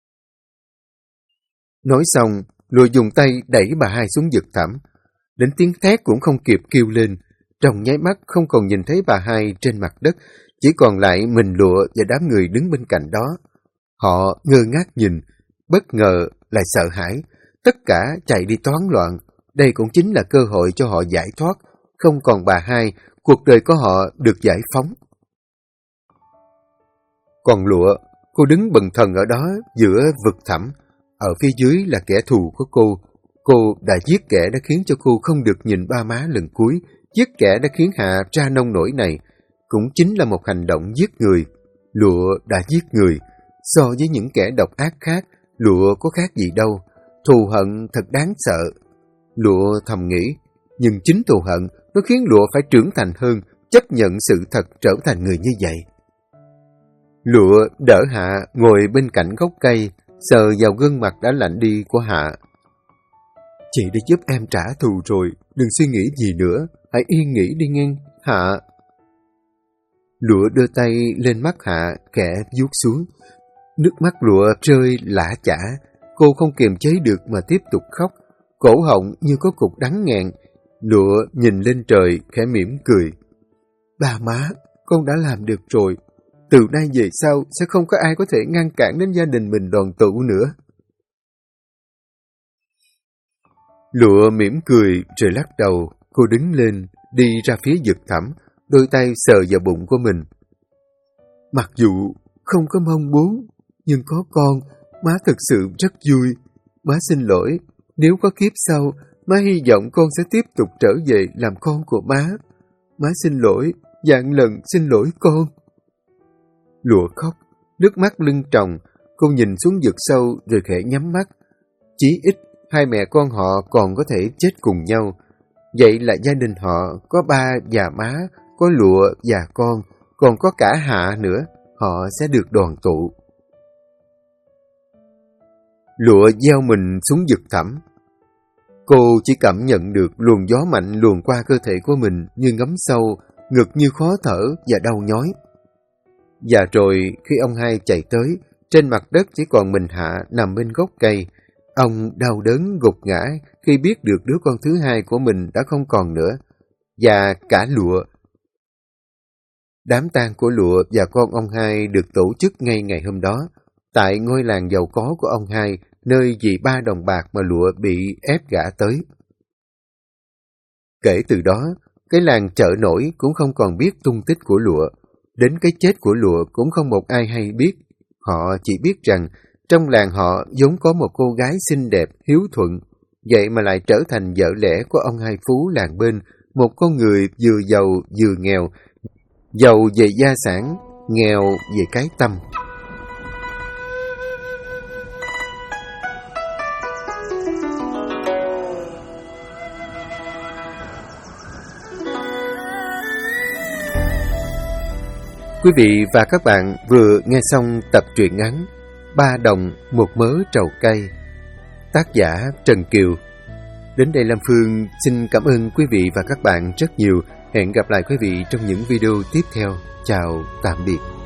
Speaker 2: Nói xong, Lụa dùng tay đẩy bà hai xuống vực thẳm. Đến tiếng thét cũng không kịp kêu lên. Trong nháy mắt không còn nhìn thấy bà hai trên mặt đất, chỉ còn lại mình Lụa và đám người đứng bên cạnh đó. Họ ngơ ngác nhìn, bất ngờ lại sợ hãi, tất cả chạy đi toán loạn. Đây cũng chính là cơ hội cho họ giải thoát. Không còn bà hai, cuộc đời của họ được giải phóng. Còn Lụa, cô đứng bần thần ở đó giữa vực thẳm. Ở phía dưới là kẻ thù của cô. Cô đã giết kẻ đã khiến cho cô không được nhìn ba má lần cuối, giết kẻ đã khiến Hạ ra nông nổi này. Cũng chính là một hành động giết người. Lụa đã giết người. So với những kẻ độc ác khác, Lụa có khác gì đâu. Thù hận thật đáng sợ. Lụa thầm nghĩ, nhưng chính thù hận nó khiến Lụa phải trưởng thành hơn, chấp nhận sự thật trở thành người như vậy. Lụa đỡ Hạ ngồi bên cạnh gốc cây, sờ vào gương mặt đã lạnh đi của Hạ. Chị đã giúp em trả thù rồi, đừng suy nghĩ gì nữa, hãy yên nghĩ đi nghe, Hạ. Lụa đưa tay lên mắt Hạ, khẽ vuốt xuống. Nước mắt Lụa rơi lã chã, cô không kiềm chế được mà tiếp tục khóc, cổ họng như có cục đắng nghẹn. Lụa nhìn lên trời, khẽ mỉm cười. Bà má, con đã làm được rồi. Từ nay về sau sẽ không có ai có thể ngăn cản đến gia đình mình đoàn tụ nữa. Lụa mỉm cười rồi lắc đầu, cô đứng lên, đi ra phía vực thẳm, đôi tay sờ vào bụng của mình. Mặc dù không có mong muốn, nhưng có con, má thật sự rất vui. Má xin lỗi, nếu có kiếp sau, má hy vọng con sẽ tiếp tục trở về làm con của má. Má xin lỗi, vạn lần xin lỗi con. Lụa khóc, nước mắt lưng tròng, cô nhìn xuống vực sâu rồi khẽ nhắm mắt. Chí ít, hai mẹ con họ còn có thể chết cùng nhau. Vậy là gia đình họ có ba và má, có Lụa và con, còn có cả Hạ nữa, họ sẽ được đoàn tụ. Lụa gieo mình xuống vực thẳm. Cô chỉ cảm nhận được luồng gió mạnh luồn qua cơ thể của mình như ngấm sâu, ngực như khó thở và đau nhói. Và rồi khi ông hai chạy tới, trên mặt đất chỉ còn mình Hạ nằm bên gốc cây. Ông đau đớn gục ngã khi biết được đứa con thứ hai của mình đã không còn nữa. Và cả Lụa. Đám tang của Lụa và con ông hai được tổ chức ngay ngày hôm đó, tại ngôi làng giàu có của ông hai, nơi vì 3 đồng bạc mà Lụa bị ép gả tới. Kể từ đó, cái làng chợ nổi cũng không còn biết tung tích của Lụa. Đến cái chết của Lụa cũng không một ai hay biết. Họ chỉ biết rằng trong làng họ vốn có một cô gái xinh đẹp, hiếu thuận, vậy mà lại trở thành vợ lẽ của ông hai phú làng bên, một con người vừa giàu vừa nghèo,
Speaker 1: giàu về gia sản, nghèo về cái tâm. Quý vị và các bạn vừa nghe xong tập truyện ngắn 3 đồng một mớ trầu cay, tác giả Trần Kiều. Đến đây Lam Phương xin cảm ơn quý vị và các bạn rất nhiều. Hẹn gặp lại quý vị trong những video tiếp theo. Chào, tạm biệt.